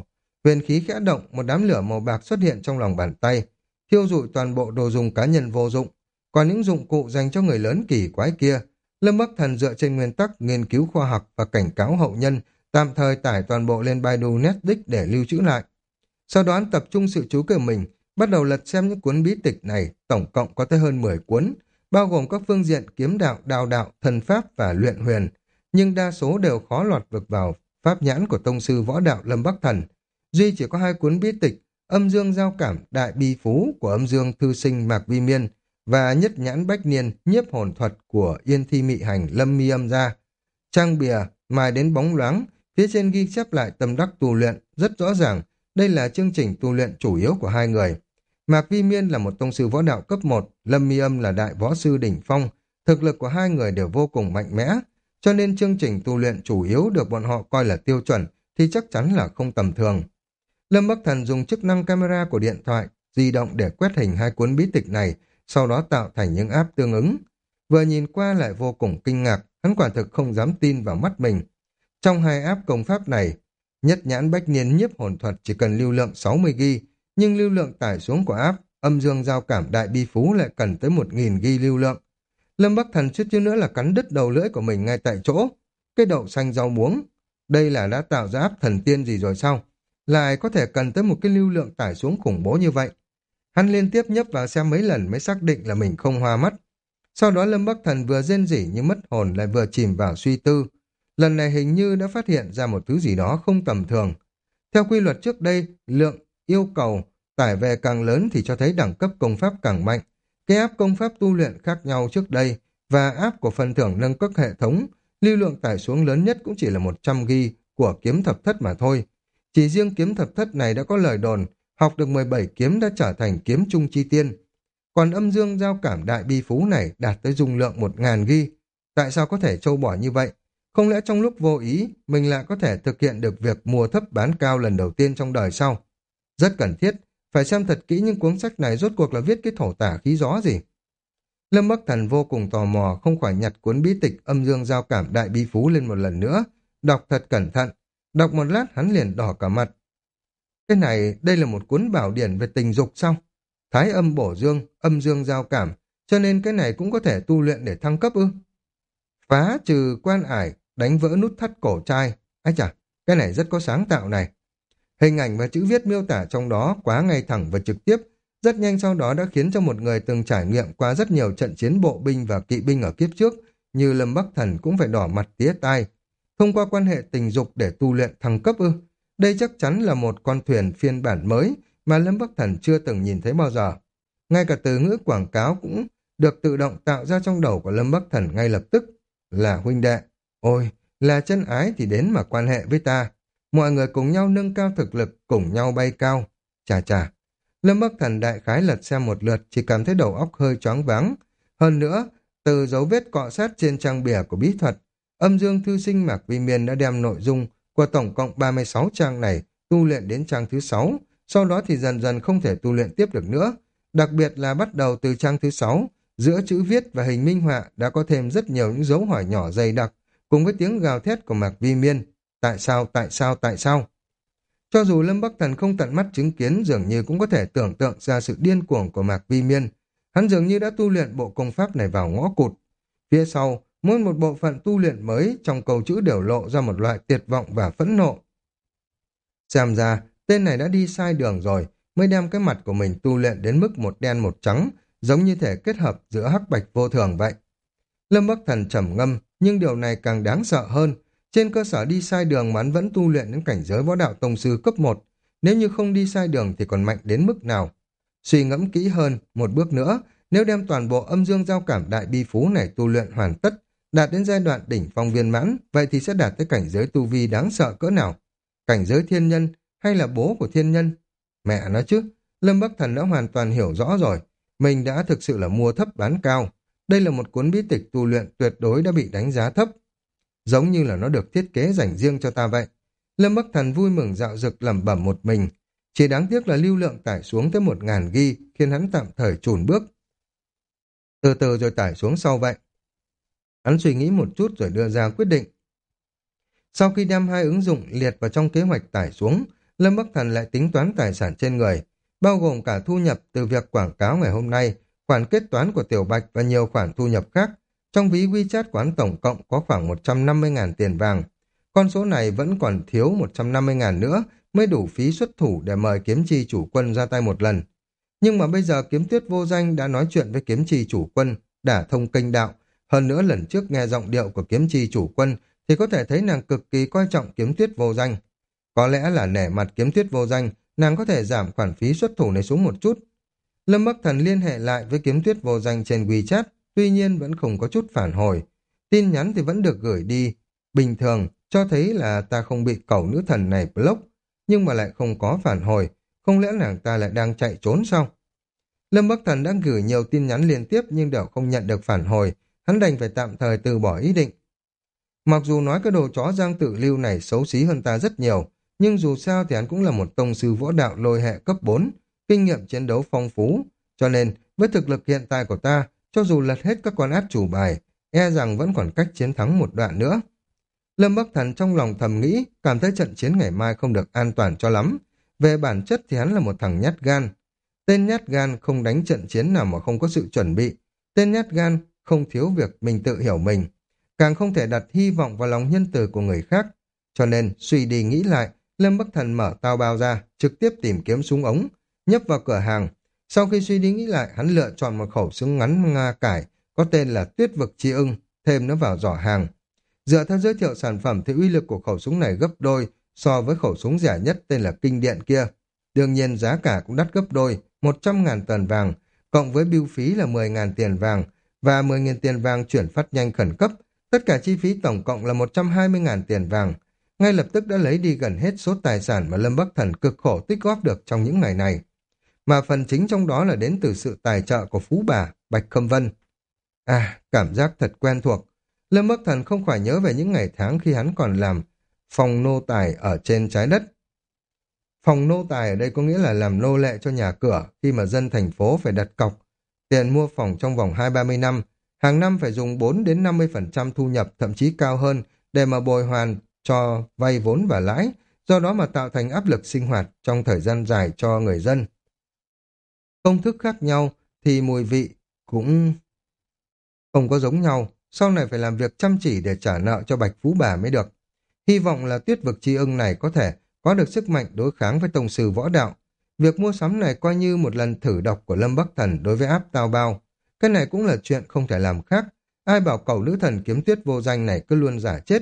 Huyền khí khẽ động, một đám lửa màu bạc xuất hiện trong lòng bàn tay, thiêu rụi toàn bộ đồ dùng cá nhân vô dụng. Còn những dụng cụ dành cho người lớn kỳ quái kia, Lâm Bắc Thần dựa trên nguyên tắc nghiên cứu khoa học và cảnh cáo hậu nhân, tạm thời tải toàn bộ lên Baidu Netflix để lưu trữ lại. Sau đó anh tập trung sự chú của mình, bắt đầu lật xem những cuốn bí tịch này, tổng cộng có tới hơn mười cuốn, bao gồm các phương diện kiếm đạo, đao đạo, thần pháp và luyện huyền, nhưng đa số đều khó lọt vực vào pháp nhãn của tông sư võ đạo Lâm Bắc Thần. Duy chỉ có hai cuốn bí tịch, Âm Dương Giao Cảm Đại Bi Phú của Âm Dương Thư Sinh Mạc Vi Miên và Nhất Nhãn Bách Niên Nhiếp Hồn Thuật của Yên Thi Mị Hành Lâm Mi Âm ra. Trang bìa mài đến bóng loáng, phía trên ghi chép lại tâm đắc tu luyện, rất rõ ràng, đây là chương trình tu luyện chủ yếu của hai người. Mạc Vi Miên là một tông sư võ đạo cấp một, Lâm Mi Âm là đại võ sư đỉnh phong, thực lực của hai người đều vô cùng mạnh mẽ, cho nên chương trình tu luyện chủ yếu được bọn họ coi là tiêu chuẩn thì chắc chắn là không tầm thường. Lâm Bắc Thần dùng chức năng camera của điện thoại di động để quét hình hai cuốn bí tịch này, sau đó tạo thành những app tương ứng. Vừa nhìn qua lại vô cùng kinh ngạc, hắn quả thực không dám tin vào mắt mình. Trong hai app công pháp này, Nhất Nhãn Bách Niên Nhiếp Hồn Thuật chỉ cần lưu lượng sáu mươi gi ga bai, nhưng lưu lượng tải xuống của app Âm Dương Giao Cảm Đại Bi Phú lại cần tới một nghìn gi ga bai lưu lượng. Lâm Bắc Thần suýt chút nữa là cắn đứt đầu lưỡi của mình ngay tại chỗ. Cái đậu xanh rau muống, đây là đã tạo ra app thần tiên gì rồi sao? Lại có thể cần tới một cái lưu lượng tải xuống khủng bố như vậy. Hắn liên tiếp nhấp vào xem mấy lần mới xác định là mình không hoa mắt. Sau đó Lâm Bắc Thần vừa rên rỉ như mất hồn lại vừa chìm vào suy tư. Lần này hình như đã phát hiện ra một thứ gì đó không tầm thường. Theo quy luật trước đây, lượng yêu cầu tải về càng lớn thì cho thấy đẳng cấp công pháp càng mạnh. Cái app công pháp tu luyện khác nhau trước đây và app của phần thưởng nâng cấp hệ thống, lưu lượng tải xuống lớn nhất cũng chỉ là một trăm gi ga bai của kiếm thập thất mà thôi. Chỉ riêng kiếm thập thất này đã có lời đồn, học được mười bảy kiếm đã trở thành kiếm trung chi tiên. Còn Âm Dương Giao Cảm Đại Bi Phú này đạt tới dung lượng một nghìn gi ga bai. Tại sao có thể trâu bỏ như vậy? Không lẽ trong lúc vô ý, mình lại có thể thực hiện được việc mua thấp bán cao lần đầu tiên trong đời sau? Rất cần thiết, phải xem thật kỹ những cuốn sách này rốt cuộc là viết cái thổ tả khí gió gì. Lâm Bắc Thần vô cùng tò mò, không khỏi nhặt cuốn bí tịch Âm Dương Giao Cảm Đại Bi Phú lên một lần nữa, đọc thật cẩn thận. Đọc một lát hắn liền đỏ cả mặt. Cái này, đây là một cuốn bảo điển về tình dục sao? Thái âm bổ dương, âm dương giao cảm, cho nên cái này cũng có thể tu luyện để thăng cấp ư? Phá trừ quan ải, đánh vỡ nút thắt cổ trai. Ái chà, cái này rất có sáng tạo này. Hình ảnh và chữ viết miêu tả trong đó quá ngay thẳng và trực tiếp, rất nhanh sau đó đã khiến cho một người từng trải nghiệm qua rất nhiều trận chiến bộ binh và kỵ binh ở kiếp trước, như Lâm Bắc Thần cũng phải đỏ mặt tía tai. Thông qua quan hệ tình dục để tu luyện thăng cấp ư? Đây chắc chắn là một con thuyền phiên bản mới mà Lâm Bắc Thần chưa từng nhìn thấy bao giờ. Ngay cả từ ngữ quảng cáo cũng được tự động tạo ra trong đầu của Lâm Bắc Thần ngay lập tức. Là huynh đệ. Ôi, là chân ái thì đến mà quan hệ với ta. Mọi người cùng nhau nâng cao thực lực, cùng nhau bay cao. Chà chà. Lâm Bắc Thần đại khái lật xem một lượt, chỉ cảm thấy đầu óc hơi choáng váng. Hơn nữa, từ dấu vết cọ sát trên trang bìa của bí thuật, Âm Dương Thư Sinh Mạc Vi Miên đã đem nội dung của tổng cộng ba mươi sáu trang này tu luyện đến trang thứ sáu, sau đó thì dần dần không thể tu luyện tiếp được nữa. Đặc biệt là bắt đầu từ trang thứ sáu, giữa chữ viết và hình minh họa đã có thêm rất nhiều những dấu hỏi nhỏ dày đặc, cùng với tiếng gào thét của Mạc Vi Miên. Tại sao, tại sao, tại sao? Cho dù Lâm Bắc Thần không tận mắt chứng kiến, dường như cũng có thể tưởng tượng ra sự điên cuồng của Mạc Vi Miên. Hắn dường như đã tu luyện bộ công pháp này vào ngõ cụt. Phía sau, mỗi một bộ phận tu luyện mới trong câu chữ đều lộ ra một loại tuyệt vọng và phẫn nộ. Xem ra, tên này đã đi sai đường rồi, mới đem cái mặt của mình tu luyện đến mức một đen một trắng, giống như thể kết hợp giữa hắc bạch vô thường vậy. Lâm Bắc Thần trầm ngâm, nhưng điều này càng đáng sợ hơn. Trên cơ sở đi sai đường mà hắn vẫn tu luyện đến cảnh giới võ đạo tông sư cấp một. Nếu như không đi sai đường thì còn mạnh đến mức nào? Suy ngẫm kỹ hơn, một bước nữa, nếu đem toàn bộ Âm Dương Giao Cảm Đại Bi Phú này tu luyện hoàn tất, đạt đến giai đoạn đỉnh phong viên mãn, vậy thì sẽ đạt tới cảnh giới tu vi đáng sợ cỡ nào? Cảnh giới thiên nhân hay là bố của thiên nhân? Mẹ nó chứ, Lâm Bắc Thần đã hoàn toàn hiểu rõ rồi. Mình đã thực sự là mua thấp bán cao. Đây là một cuốn bí tịch tu luyện tuyệt đối đã bị đánh giá thấp. Giống như là nó được thiết kế dành riêng cho ta vậy. Lâm Bắc Thần vui mừng dạo dực lẩm bẩm một mình. Chỉ đáng tiếc là lưu lượng tải xuống tới một ngàn gi ga bai khiến hắn tạm thời chùn bước. Từ từ rồi tải xuống sau vậy. Hắn suy nghĩ một chút rồi đưa ra quyết định. Sau khi đem hai ứng dụng liệt vào trong kế hoạch tải xuống, Lâm Bắc Thần lại tính toán tài sản trên người, bao gồm cả thu nhập từ việc quảng cáo ngày hôm nay, khoản kết toán của Tiểu Bạch và nhiều khoản thu nhập khác. Trong ví WeChat quán tổng cộng có khoảng một trăm năm mươi nghìn tiền vàng. Con số này vẫn còn thiếu một trăm năm mươi nghìn nữa mới đủ phí xuất thủ để mời kiếm chi chủ quân ra tay một lần. Nhưng mà bây giờ Kiếm Tuyết Vô Danh đã nói chuyện với kiếm chi chủ quân, đả thông kênh đạo. Hơn nữa lần trước nghe giọng điệu của kiếm chi chủ quân thì có thể thấy nàng cực kỳ coi trọng Kiếm Tuyết Vô Danh. Có lẽ là nể mặt Kiếm Tuyết Vô Danh, nàng có thể giảm khoản phí xuất thủ này xuống một chút. Lâm Bắc Thần liên hệ lại với Kiếm Tuyết Vô Danh trên WeChat, tuy nhiên vẫn không có chút phản hồi. Tin nhắn thì vẫn được gửi đi bình thường, cho thấy là ta không bị cẩu nữ thần này block, nhưng mà lại không có phản hồi. Không lẽ nàng ta lại đang chạy trốn sao? Lâm Bắc Thần đã gửi nhiều tin nhắn liên tiếp nhưng đều không nhận được phản hồi, hắn đành phải tạm thời từ bỏ ý định. Mặc dù nói cái đồ chó Giang Tự Lưu này xấu xí hơn ta rất nhiều, nhưng dù sao thì hắn cũng là một tông sư võ đạo lôi hệ cấp bốn, kinh nghiệm chiến đấu phong phú, cho nên với thực lực hiện tại của ta, cho dù lật hết các con át chủ bài, e rằng vẫn còn cách chiến thắng một đoạn nữa. Lâm Bắc Thần trong lòng thầm nghĩ, cảm thấy trận chiến ngày mai không được an toàn cho lắm. Về bản chất thì hắn là một thằng nhát gan. Tên nhát gan không đánh trận chiến nào mà không có sự chuẩn bị. Tên nhát gan không thiếu việc mình tự hiểu mình. Càng không thể đặt hy vọng vào lòng nhân từ của người khác. Cho nên, suy đi nghĩ lại, Lâm Bắc Thần mở tao bao ra, trực tiếp tìm kiếm súng ống, nhấp vào cửa hàng. Sau khi suy đi nghĩ lại, hắn lựa chọn một khẩu súng ngắn Nga cải, có tên là Tuyết Vực Chi Ưng, thêm nó vào giỏ hàng. Dựa theo giới thiệu sản phẩm thì uy lực của khẩu súng này gấp đôi so với khẩu súng rẻ nhất tên là Kinh Điện kia. Đương nhiên giá cả cũng đắt gấp đôi, một trăm ngàn tần vàng, cộng với bưu phí là mười ngàn tiền vàng và mười nghìn tiền vàng chuyển phát nhanh khẩn cấp. Tất cả chi phí tổng cộng là một trăm hai mươi ngàn tiền vàng. Ngay lập tức đã lấy đi gần hết số tài sản mà Lâm Bắc Thần cực khổ tích góp được trong những ngày này. Mà phần chính trong đó là đến từ sự tài trợ của phú bà Bạch Khâm Vân. À, cảm giác thật quen thuộc. Lâm Bắc Thần không khỏi nhớ về những ngày tháng khi hắn còn làm phòng nô tài ở trên trái đất. Phòng nô tài ở đây có nghĩa là làm nô lệ cho nhà cửa khi mà dân thành phố phải đặt cọc. Tiền mua phòng trong vòng hai ba mươi năm, hàng năm phải dùng bốn đến năm mươi phần trăm thu nhập, thậm chí cao hơn, để mà bồi hoàn cho vay vốn và lãi, do đó mà tạo thành áp lực sinh hoạt trong thời gian dài cho người dân. Công thức khác nhau thì mùi vị cũng không có giống nhau, sau này phải làm việc chăm chỉ để trả nợ cho Bạch Phú Bà mới được. Hy vọng là Tuyết Vực Chi Ưng này có thể có được sức mạnh đối kháng với tông sư võ đạo. Việc mua sắm này coi như một lần thử độc của Lâm Bắc Thần đối với áp tao bao. Cái này cũng là chuyện không thể làm khác. Ai bảo cẩu nữ thần Kiếm Tuyết Vô Danh này cứ luôn giả chết.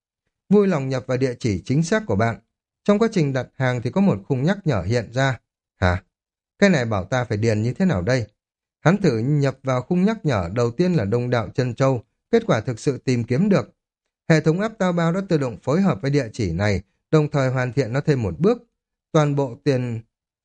Vui lòng nhập vào địa chỉ chính xác của bạn. Trong quá trình đặt hàng thì có một khung nhắc nhở hiện ra. Hả? Cái này bảo ta phải điền như thế nào đây? Hắn thử nhập vào khung nhắc nhở, đầu tiên là Đông Đạo Chân Châu, kết quả thực sự tìm kiếm được. Hệ thống áp tao bao đã tự động phối hợp với địa chỉ này, đồng thời hoàn thiện nó thêm một bước. Toàn bộ tiền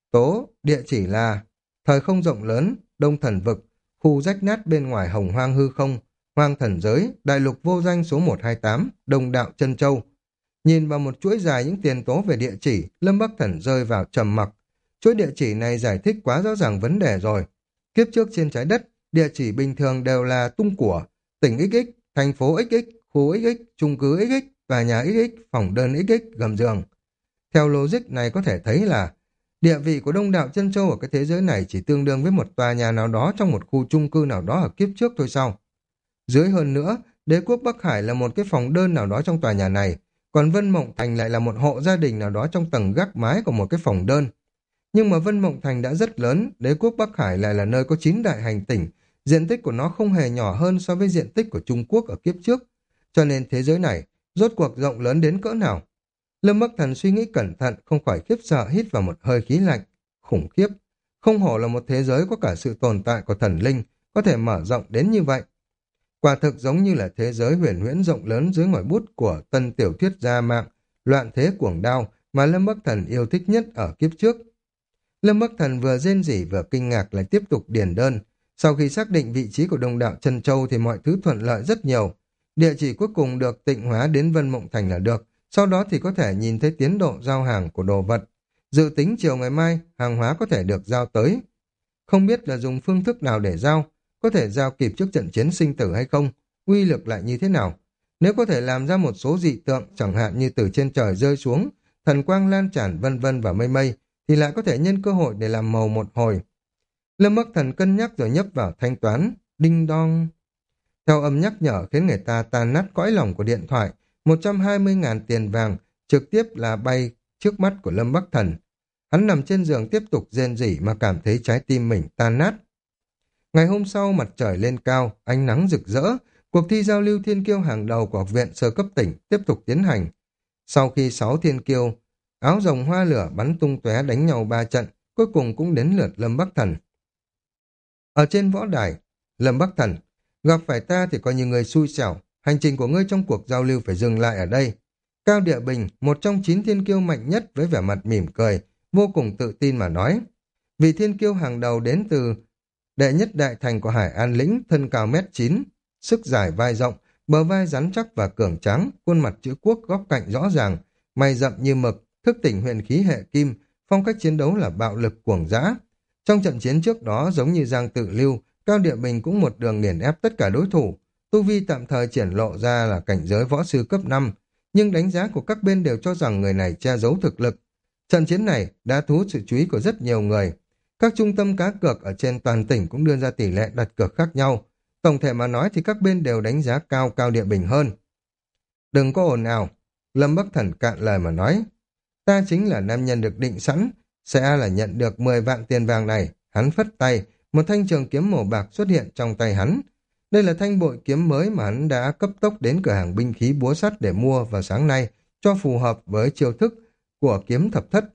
tố địa chỉ là thời không rộng lớn, Đông Thần Vực, khu rách nát bên ngoài Hồng Hoang hư không, Hoang Thần Giới, Đại Lục Vô Danh số một hai tám, Đông Đạo Chân Châu. Nhìn vào một chuỗi dài những tiền tố về địa chỉ, Lâm Bắc Thần rơi vào trầm mặc. Chuỗi địa chỉ này giải thích quá rõ ràng vấn đề rồi. Kiếp trước trên trái đất, địa chỉ bình thường đều là tung của, tỉnh ích ích, thành phố ích ích, khu ích ích, chung cư ích ích, tòa nhà ích ích, phòng đơn ích ích, gầm giường. Theo logic này có thể thấy là địa vị của Đông Đạo Chân Châu ở cái thế giới này chỉ tương đương với một tòa nhà nào đó trong một khu chung cư nào đó ở kiếp trước thôi sao. Dưới hơn nữa, Đế quốc Bắc Hải là một cái phòng đơn nào đó trong tòa nhà này, còn Vân Mộng Thành lại là một hộ gia đình nào đó trong tầng gác mái của một cái phòng đơn. Nhưng mà Vân Mộng Thành đã rất lớn, Đế quốc Bắc Hải lại là nơi có chín đại hành tỉnh, diện tích của nó không hề nhỏ hơn so với diện tích của Trung Quốc ở kiếp trước. Cho nên thế giới này, rốt cuộc rộng lớn đến cỡ nào? Lâm Bắc Thần suy nghĩ cẩn thận, không khỏi khiếp sợ hít vào một hơi khí lạnh. Khủng khiếp, không hổ là một thế giới có cả sự tồn tại của thần linh, có thể mở rộng đến như vậy. Quả thực giống như là thế giới huyền huyễn rộng lớn dưới ngòi bút của tân tiểu thuyết gia mạng, Loạn Thế Cuồng Đao mà Lâm Bắc Thần yêu thích nhất ở kiếp trước. Lâm Bắc Thần vừa rên rỉ vừa kinh ngạc lại tiếp tục điền đơn. Sau khi xác định vị trí của Đông Đạo Chân Châu thì mọi thứ thuận lợi rất nhiều. Địa chỉ cuối cùng được tịnh hóa đến Vân Mộng Thành là được, sau đó thì có thể nhìn thấy tiến độ giao hàng của đồ vật. Dự tính chiều ngày mai, hàng hóa có thể được giao tới. Không biết là dùng phương thức nào để giao, có thể giao kịp trước trận chiến sinh tử hay không, uy lực lại như thế nào. Nếu có thể làm ra một số dị tượng, chẳng hạn như từ trên trời rơi xuống, thần quang lan tràn vân vân và mây mây, thì lại có thể nhân cơ hội để làm màu một hồi. Lâm Bắc Thần cân nhắc rồi nhấp vào thanh toán, đinh đong. Theo âm nhắc nhở khiến người ta tan nát cõi lòng của điện thoại, một trăm hai mươi ngàn tiền vàng trực tiếp là bay trước mắt của Lâm Bắc Thần. Hắn nằm trên giường tiếp tục rên rỉ mà cảm thấy trái tim mình tan nát. Ngày hôm sau mặt trời lên cao, ánh nắng rực rỡ, cuộc thi giao lưu thiên kiêu hàng đầu của học viện sơ cấp tỉnh tiếp tục tiến hành. Sau khi sáu thiên kiêu, áo rồng hoa lửa bắn tung tóe đánh nhau ba trận, cuối cùng cũng đến lượt Lâm Bắc Thần. Ở trên võ đài, Lâm Bắc Thần, gặp phải ta thì coi như người xui xẻo, hành trình của ngươi trong cuộc giao lưu phải dừng lại ở đây. Cao Địa Bình, một trong chín thiên kiêu mạnh nhất với vẻ mặt mỉm cười, vô cùng tự tin mà nói. Vị thiên kiêu hàng đầu đến từ đệ nhất đại thành của Hải An lĩnh, thân cao mét chín, sức dài vai rộng, bờ vai rắn chắc và cường tráng, khuôn mặt chữ quốc góc cạnh rõ ràng, mày rậm như mực, thức tỉnh huyền khí hệ kim, phong cách chiến đấu là bạo lực cuồng dã. Trong trận chiến trước đó giống như Giang Tự Lưu, Cao Địa Bình cũng một đường nghiền ép tất cả đối thủ. Tu vi tạm thời triển lộ ra là cảnh giới võ sư cấp năm, nhưng đánh giá của các bên đều cho rằng người này che giấu thực lực. Trận chiến này đã thu hút sự chú ý của rất nhiều người. Các trung tâm cá cược ở trên toàn tỉnh cũng đưa ra tỷ lệ đặt cược khác nhau. Tổng thể mà nói thì các bên đều đánh giá cao Cao Địa Bình hơn. Đừng có ồn ào, Lâm Bắc Thần cạn lời mà nói. Ta chính là nam nhân được định sẵn, sẽ là nhận được mười vạn tiền vàng này. Hắn phất tay, một thanh trường kiếm màu bạc xuất hiện trong tay hắn. Đây là thanh bội kiếm mới mà hắn đã cấp tốc đến cửa hàng binh khí búa sắt để mua vào sáng nay, cho phù hợp với chiêu thức của kiếm thập thất.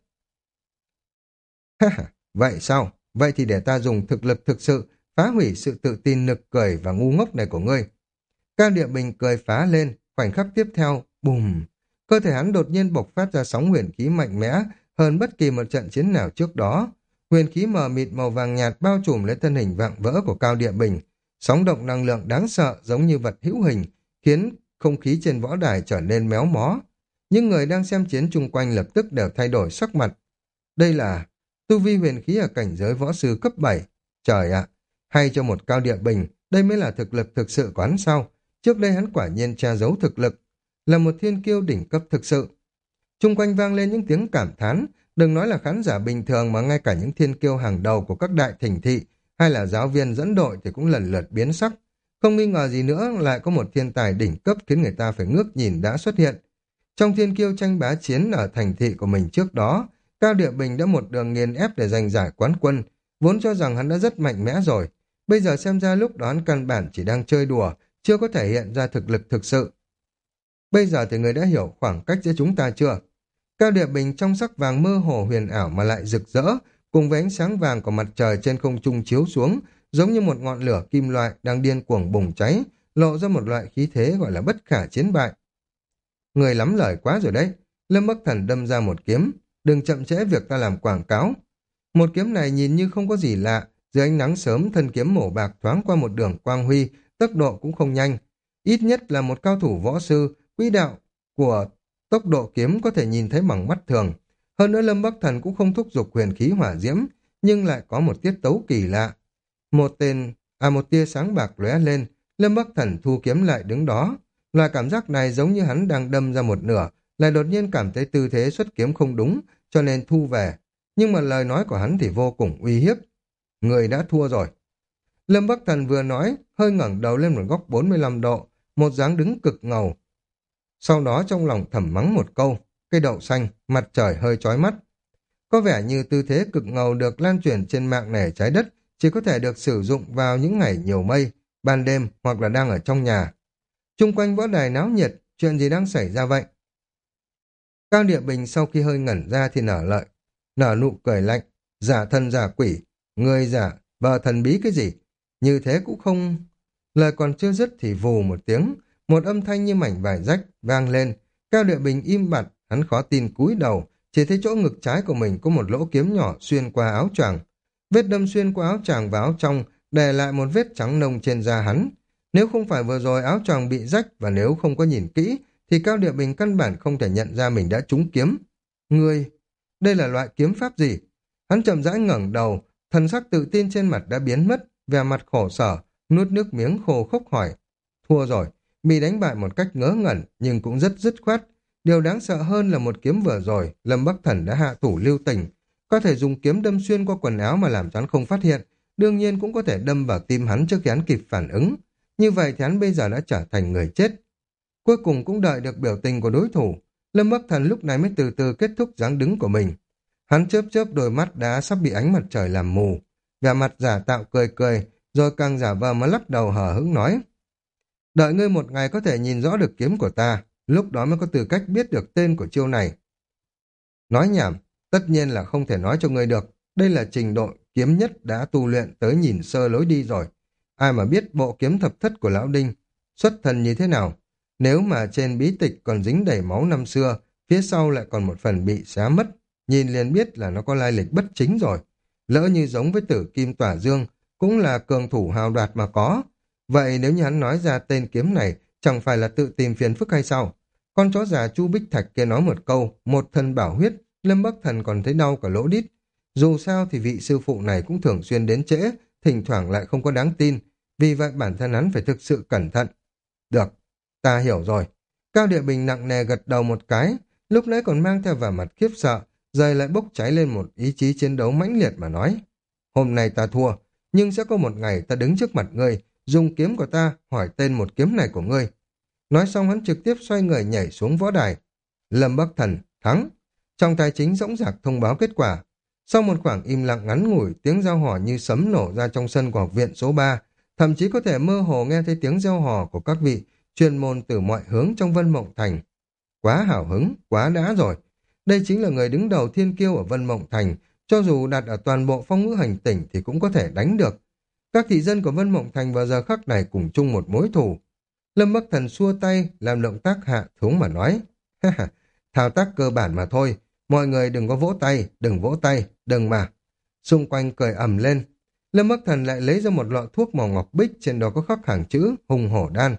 Ha ha, vậy sao? Vậy thì để ta dùng thực lực thực sự phá hủy sự tự tin nực cười và ngu ngốc này của ngươi. Cao Địa Bình cười phá lên, khoảnh khắc tiếp theo, bùm. Cơ thể hắn đột nhiên bộc phát ra sóng huyền khí mạnh mẽ hơn bất kỳ một trận chiến nào trước đó. Huyền khí mờ mịt màu vàng nhạt bao trùm lấy thân hình vạm vỡ của Cao Địa Bình. Sóng động năng lượng đáng sợ giống như vật hữu hình, khiến không khí trên võ đài trở nên méo mó. Những người đang xem chiến chung quanh lập tức đều thay đổi sắc mặt. Đây là tu vi huyền khí ở cảnh giới võ sư cấp bảy. Trời ạ, hay cho một Cao Địa Bình, đây mới là thực lực thực sự của hắn sao? Trước đây hắn quả nhiên che giấu thực lực, là một thiên kiêu đỉnh cấp thực sự. Chung quanh vang lên những tiếng cảm thán, đừng nói là khán giả bình thường mà ngay cả những thiên kiêu hàng đầu của các đại thành thị hay là giáo viên dẫn đội thì cũng lần lượt biến sắc. Không nghi ngờ gì nữa lại có một thiên tài đỉnh cấp khiến người ta phải ngước nhìn đã xuất hiện. Trong thiên kiêu tranh bá chiến ở thành thị của mình trước đó, Cao Địa Bình đã một đường nghiền ép để giành giải quán quân, vốn cho rằng hắn đã rất mạnh mẽ rồi. Bây giờ xem ra lúc đó hắn căn bản chỉ đang chơi đùa, chưa có thể hiện ra thực lực thực sự. Bây giờ thì người đã hiểu khoảng cách giữa chúng ta chưa? Cao Địa Bình trong sắc vàng mơ hồ huyền ảo mà lại rực rỡ, cùng với ánh sáng vàng của mặt trời trên không trung chiếu xuống, giống như một ngọn lửa kim loại đang điên cuồng bùng cháy, lộ ra một loại khí thế gọi là bất khả chiến bại. Người lắm lời quá rồi đấy. Lâm Bắc Thần đâm ra một kiếm, đừng chậm trễ việc ta làm quảng cáo. Một kiếm này nhìn như không có gì lạ, dưới ánh nắng sớm thân kiếm màu bạc thoáng qua một đường quang huy, tốc độ cũng không nhanh. Ít nhất là một cao thủ võ sư, quỹ đạo của tốc độ kiếm có thể nhìn thấy bằng mắt thường. Hơn nữa Lâm Bắc Thần cũng không thúc giục huyền khí hỏa diễm, nhưng lại có một tiết tấu kỳ lạ. Một tên, à một tia sáng bạc lóe lên, Lâm Bắc Thần thu kiếm lại đứng đó. Loại cảm giác này giống như hắn đang đâm ra một nửa, lại đột nhiên cảm thấy tư thế xuất kiếm không đúng, cho nên thu về. Nhưng mà lời nói của hắn thì vô cùng uy hiếp. Người đã thua rồi. Lâm Bắc Thần vừa nói, hơi ngẩng đầu lên một góc bốn mươi lăm độ, một dáng đứng cực ngầu. Sau đó trong lòng thầm mắng một câu, cây đậu xanh, mặt trời hơi chói mắt. Có vẻ như tư thế cực ngầu được lan truyền trên mạng này trái đất chỉ có thể được sử dụng vào những ngày nhiều mây, ban đêm hoặc là đang ở trong nhà. Chung quanh võ đài náo nhiệt, chuyện gì đang xảy ra vậy? Cao Địa Bình sau khi hơi ngẩn ra thì nở lợi, nở nụ cười lạnh, giả thân giả quỷ, người giả, vợ thần bí cái gì? Như thế cũng không... Lời còn chưa dứt thì vù một tiếng, một âm thanh như mảnh vải rách vang lên. Cao Địa Bình im bặt, hắn khó tin cúi đầu, chỉ thấy chỗ ngực trái của mình có một lỗ kiếm nhỏ xuyên qua áo choàng. Vết đâm xuyên qua áo choàng và áo trong để lại một vết trắng nông trên da hắn. Nếu không phải vừa rồi áo choàng bị rách và nếu không có nhìn kỹ thì Cao Địa Bình căn bản không thể nhận ra mình đã trúng kiếm. Ngươi, đây là loại kiếm pháp gì? Hắn chậm rãi ngẩng đầu, thần sắc tự tin trên mặt đã biến mất, vẻ mặt khổ sở, nuốt nước miếng khô khốc hỏi. Thua rồi, bị đánh bại một cách ngớ ngẩn nhưng cũng rất dứt khoát. Điều đáng sợ hơn là một kiếm vừa rồi, Lâm Bắc Thần đã hạ thủ lưu tình. Có thể dùng kiếm đâm xuyên qua quần áo mà làm cho hắn không phát hiện, đương nhiên cũng có thể đâm vào tim hắn trước khi hắn kịp phản ứng. Như vậy thì hắn bây giờ đã trở thành người chết. Cuối cùng cũng đợi được biểu tình của đối thủ, Lâm Bắc Thần lúc này mới từ từ kết thúc dáng đứng của mình. Hắn chớp chớp đôi mắt đã sắp bị ánh mặt trời làm mù, vẻ mặt giả tạo cười cười, rồi càng giả vờ mà lắc đầu hờ hững nói: đợi ngươi một ngày có thể nhìn rõ được kiếm của ta, lúc đó mới có tư cách biết được tên của chiêu này. Nói nhảm, tất nhiên là không thể nói cho ngươi được, đây là trình độ kiếm nhất đã tu luyện tới nhìn sơ lối đi rồi. Ai mà biết bộ kiếm thập thất của Lão Đinh xuất thân như thế nào, nếu mà trên bí tịch còn dính đầy máu năm xưa, phía sau lại còn một phần bị xé mất, nhìn liền biết là nó có lai lịch bất chính rồi. Lỡ như giống với tử kim tỏa dương, cũng là cường thủ hào đoạt mà có. Vậy nếu như hắn nói ra tên kiếm này, chẳng phải là tự tìm phiền phức hay sao? Con chó già Chu Bích Thạch kia nói một câu, một thân bảo huyết, Lâm Bắc Thần còn thấy đau cả lỗ đít. Dù sao thì vị sư phụ này cũng thường xuyên đến trễ, thỉnh thoảng lại không có đáng tin, vì vậy bản thân hắn phải thực sự cẩn thận. Được, ta hiểu rồi. Cao Địa Bình nặng nề gật đầu một cái, lúc nãy còn mang theo vẻ mặt khiếp sợ, giờ lại bốc cháy lên một ý chí chiến đấu mãnh liệt mà nói: hôm nay ta thua, nhưng sẽ có một ngày ta đứng trước mặt ngươi, dùng kiếm của ta hỏi tên một kiếm này của ngươi. Nói xong hắn trực tiếp xoay người nhảy xuống võ đài. Lâm Bắc Thần thắng. Trong tài chính dõng dạc thông báo kết quả. Sau một khoảng im lặng ngắn ngủi, tiếng reo hò như sấm nổ ra trong sân của học viện số ba, thậm chí có thể mơ hồ nghe thấy tiếng reo hò của các vị chuyên môn từ mọi hướng trong Vân Mộng Thành. Quá hào hứng, quá đã rồi. Đây chính là người đứng đầu thiên kiêu ở Vân Mộng Thành, cho dù đặt ở toàn bộ phong ngữ hành tỉnh thì cũng có thể đánh được. Các thị dân của Vân Mộng Thành vào giờ khắc này cùng chung một mối thù. Lâm Bắc Thần xua tay, làm động tác hạ xuống mà nói: thao tác cơ bản mà thôi, mọi người đừng có vỗ tay, đừng vỗ tay, đừng mà. Xung quanh cười ầm lên. Lâm Bắc Thần lại lấy ra một lọ thuốc màu ngọc bích, trên đó có khắc hàng chữ hùng hổ đan.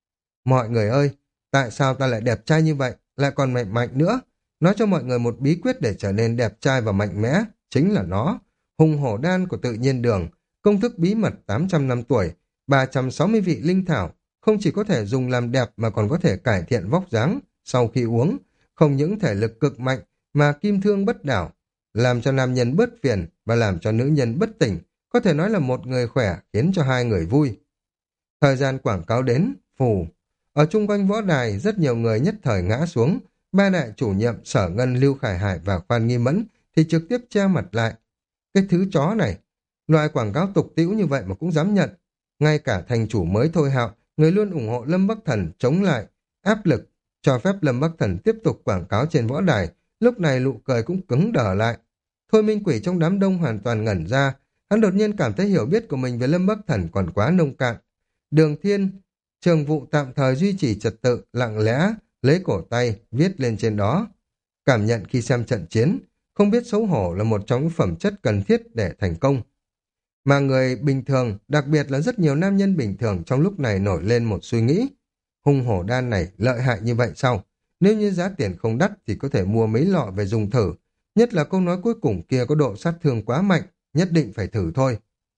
Mọi người ơi, tại sao ta lại đẹp trai như vậy, lại còn mạnh mạnh nữa? Nói cho mọi người một bí quyết để trở nên đẹp trai và mạnh mẽ, chính là nó. Hùng hổ đan của tự nhiên đường, công thức bí mật tám trăm năm tuổi, ba trăm sáu mươi vị linh thảo, không chỉ có thể dùng làm đẹp mà còn có thể cải thiện vóc dáng. Sau khi uống, không những thể lực cực mạnh mà kim thương bất đảo, làm cho nam nhân bớt phiền và làm cho nữ nhân bất tỉnh, có thể nói là một người khỏe khiến cho hai người vui. Thời gian quảng cáo đến, phù. Ở chung quanh võ đài, rất nhiều người nhất thời ngã xuống. Ba đại chủ nhiệm Sở Ngân, Lưu Khải Hải và Khoan Nghi Mẫn thì trực tiếp che mặt lại. Cái thứ chó này, loại quảng cáo tục tĩu như vậy mà cũng dám nhận. Ngay cả thành chủ mới Thôi Hạo, người luôn ủng hộ Lâm Bắc Thần chống lại áp lực, cho phép Lâm Bắc Thần tiếp tục quảng cáo trên võ đài, lúc này nụ cười cũng cứng đờ lại. Thôi Minh Quỷ trong đám đông hoàn toàn ngẩn ra, hắn đột nhiên cảm thấy hiểu biết của mình về Lâm Bắc Thần còn quá nông cạn. Đường Thiên, trường vụ tạm thời duy trì trật tự, lặng lẽ lấy cổ tay viết lên trên đó: cảm nhận khi xem trận chiến, không biết xấu hổ là một trong những phẩm chất cần thiết để thành công. Mà người bình thường, đặc biệt là rất nhiều nam nhân bình thường trong lúc này nổi lên một suy nghĩ: hung hổ đan này lợi hại như vậy sao? Nếu như giá tiền không đắt thì có thể mua mấy lọ về dùng thử, nhất là câu nói cuối cùng kia có độ sát thương quá mạnh, nhất định phải thử thôi.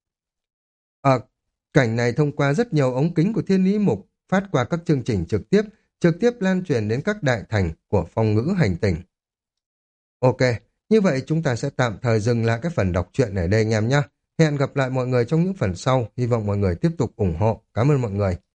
Ở cảnh này thông qua rất nhiều ống kính của Thiên Lý Mục, phát qua các chương trình trực tiếp, trực tiếp lan truyền đến các đại thành của phong ngữ hành tinh. Ok, như vậy chúng ta sẽ tạm thời dừng lại cái phần đọc truyện ở đây anh em nhé. Hẹn gặp lại mọi người trong những phần sau, hy vọng mọi người tiếp tục ủng hộ. Cảm ơn mọi người.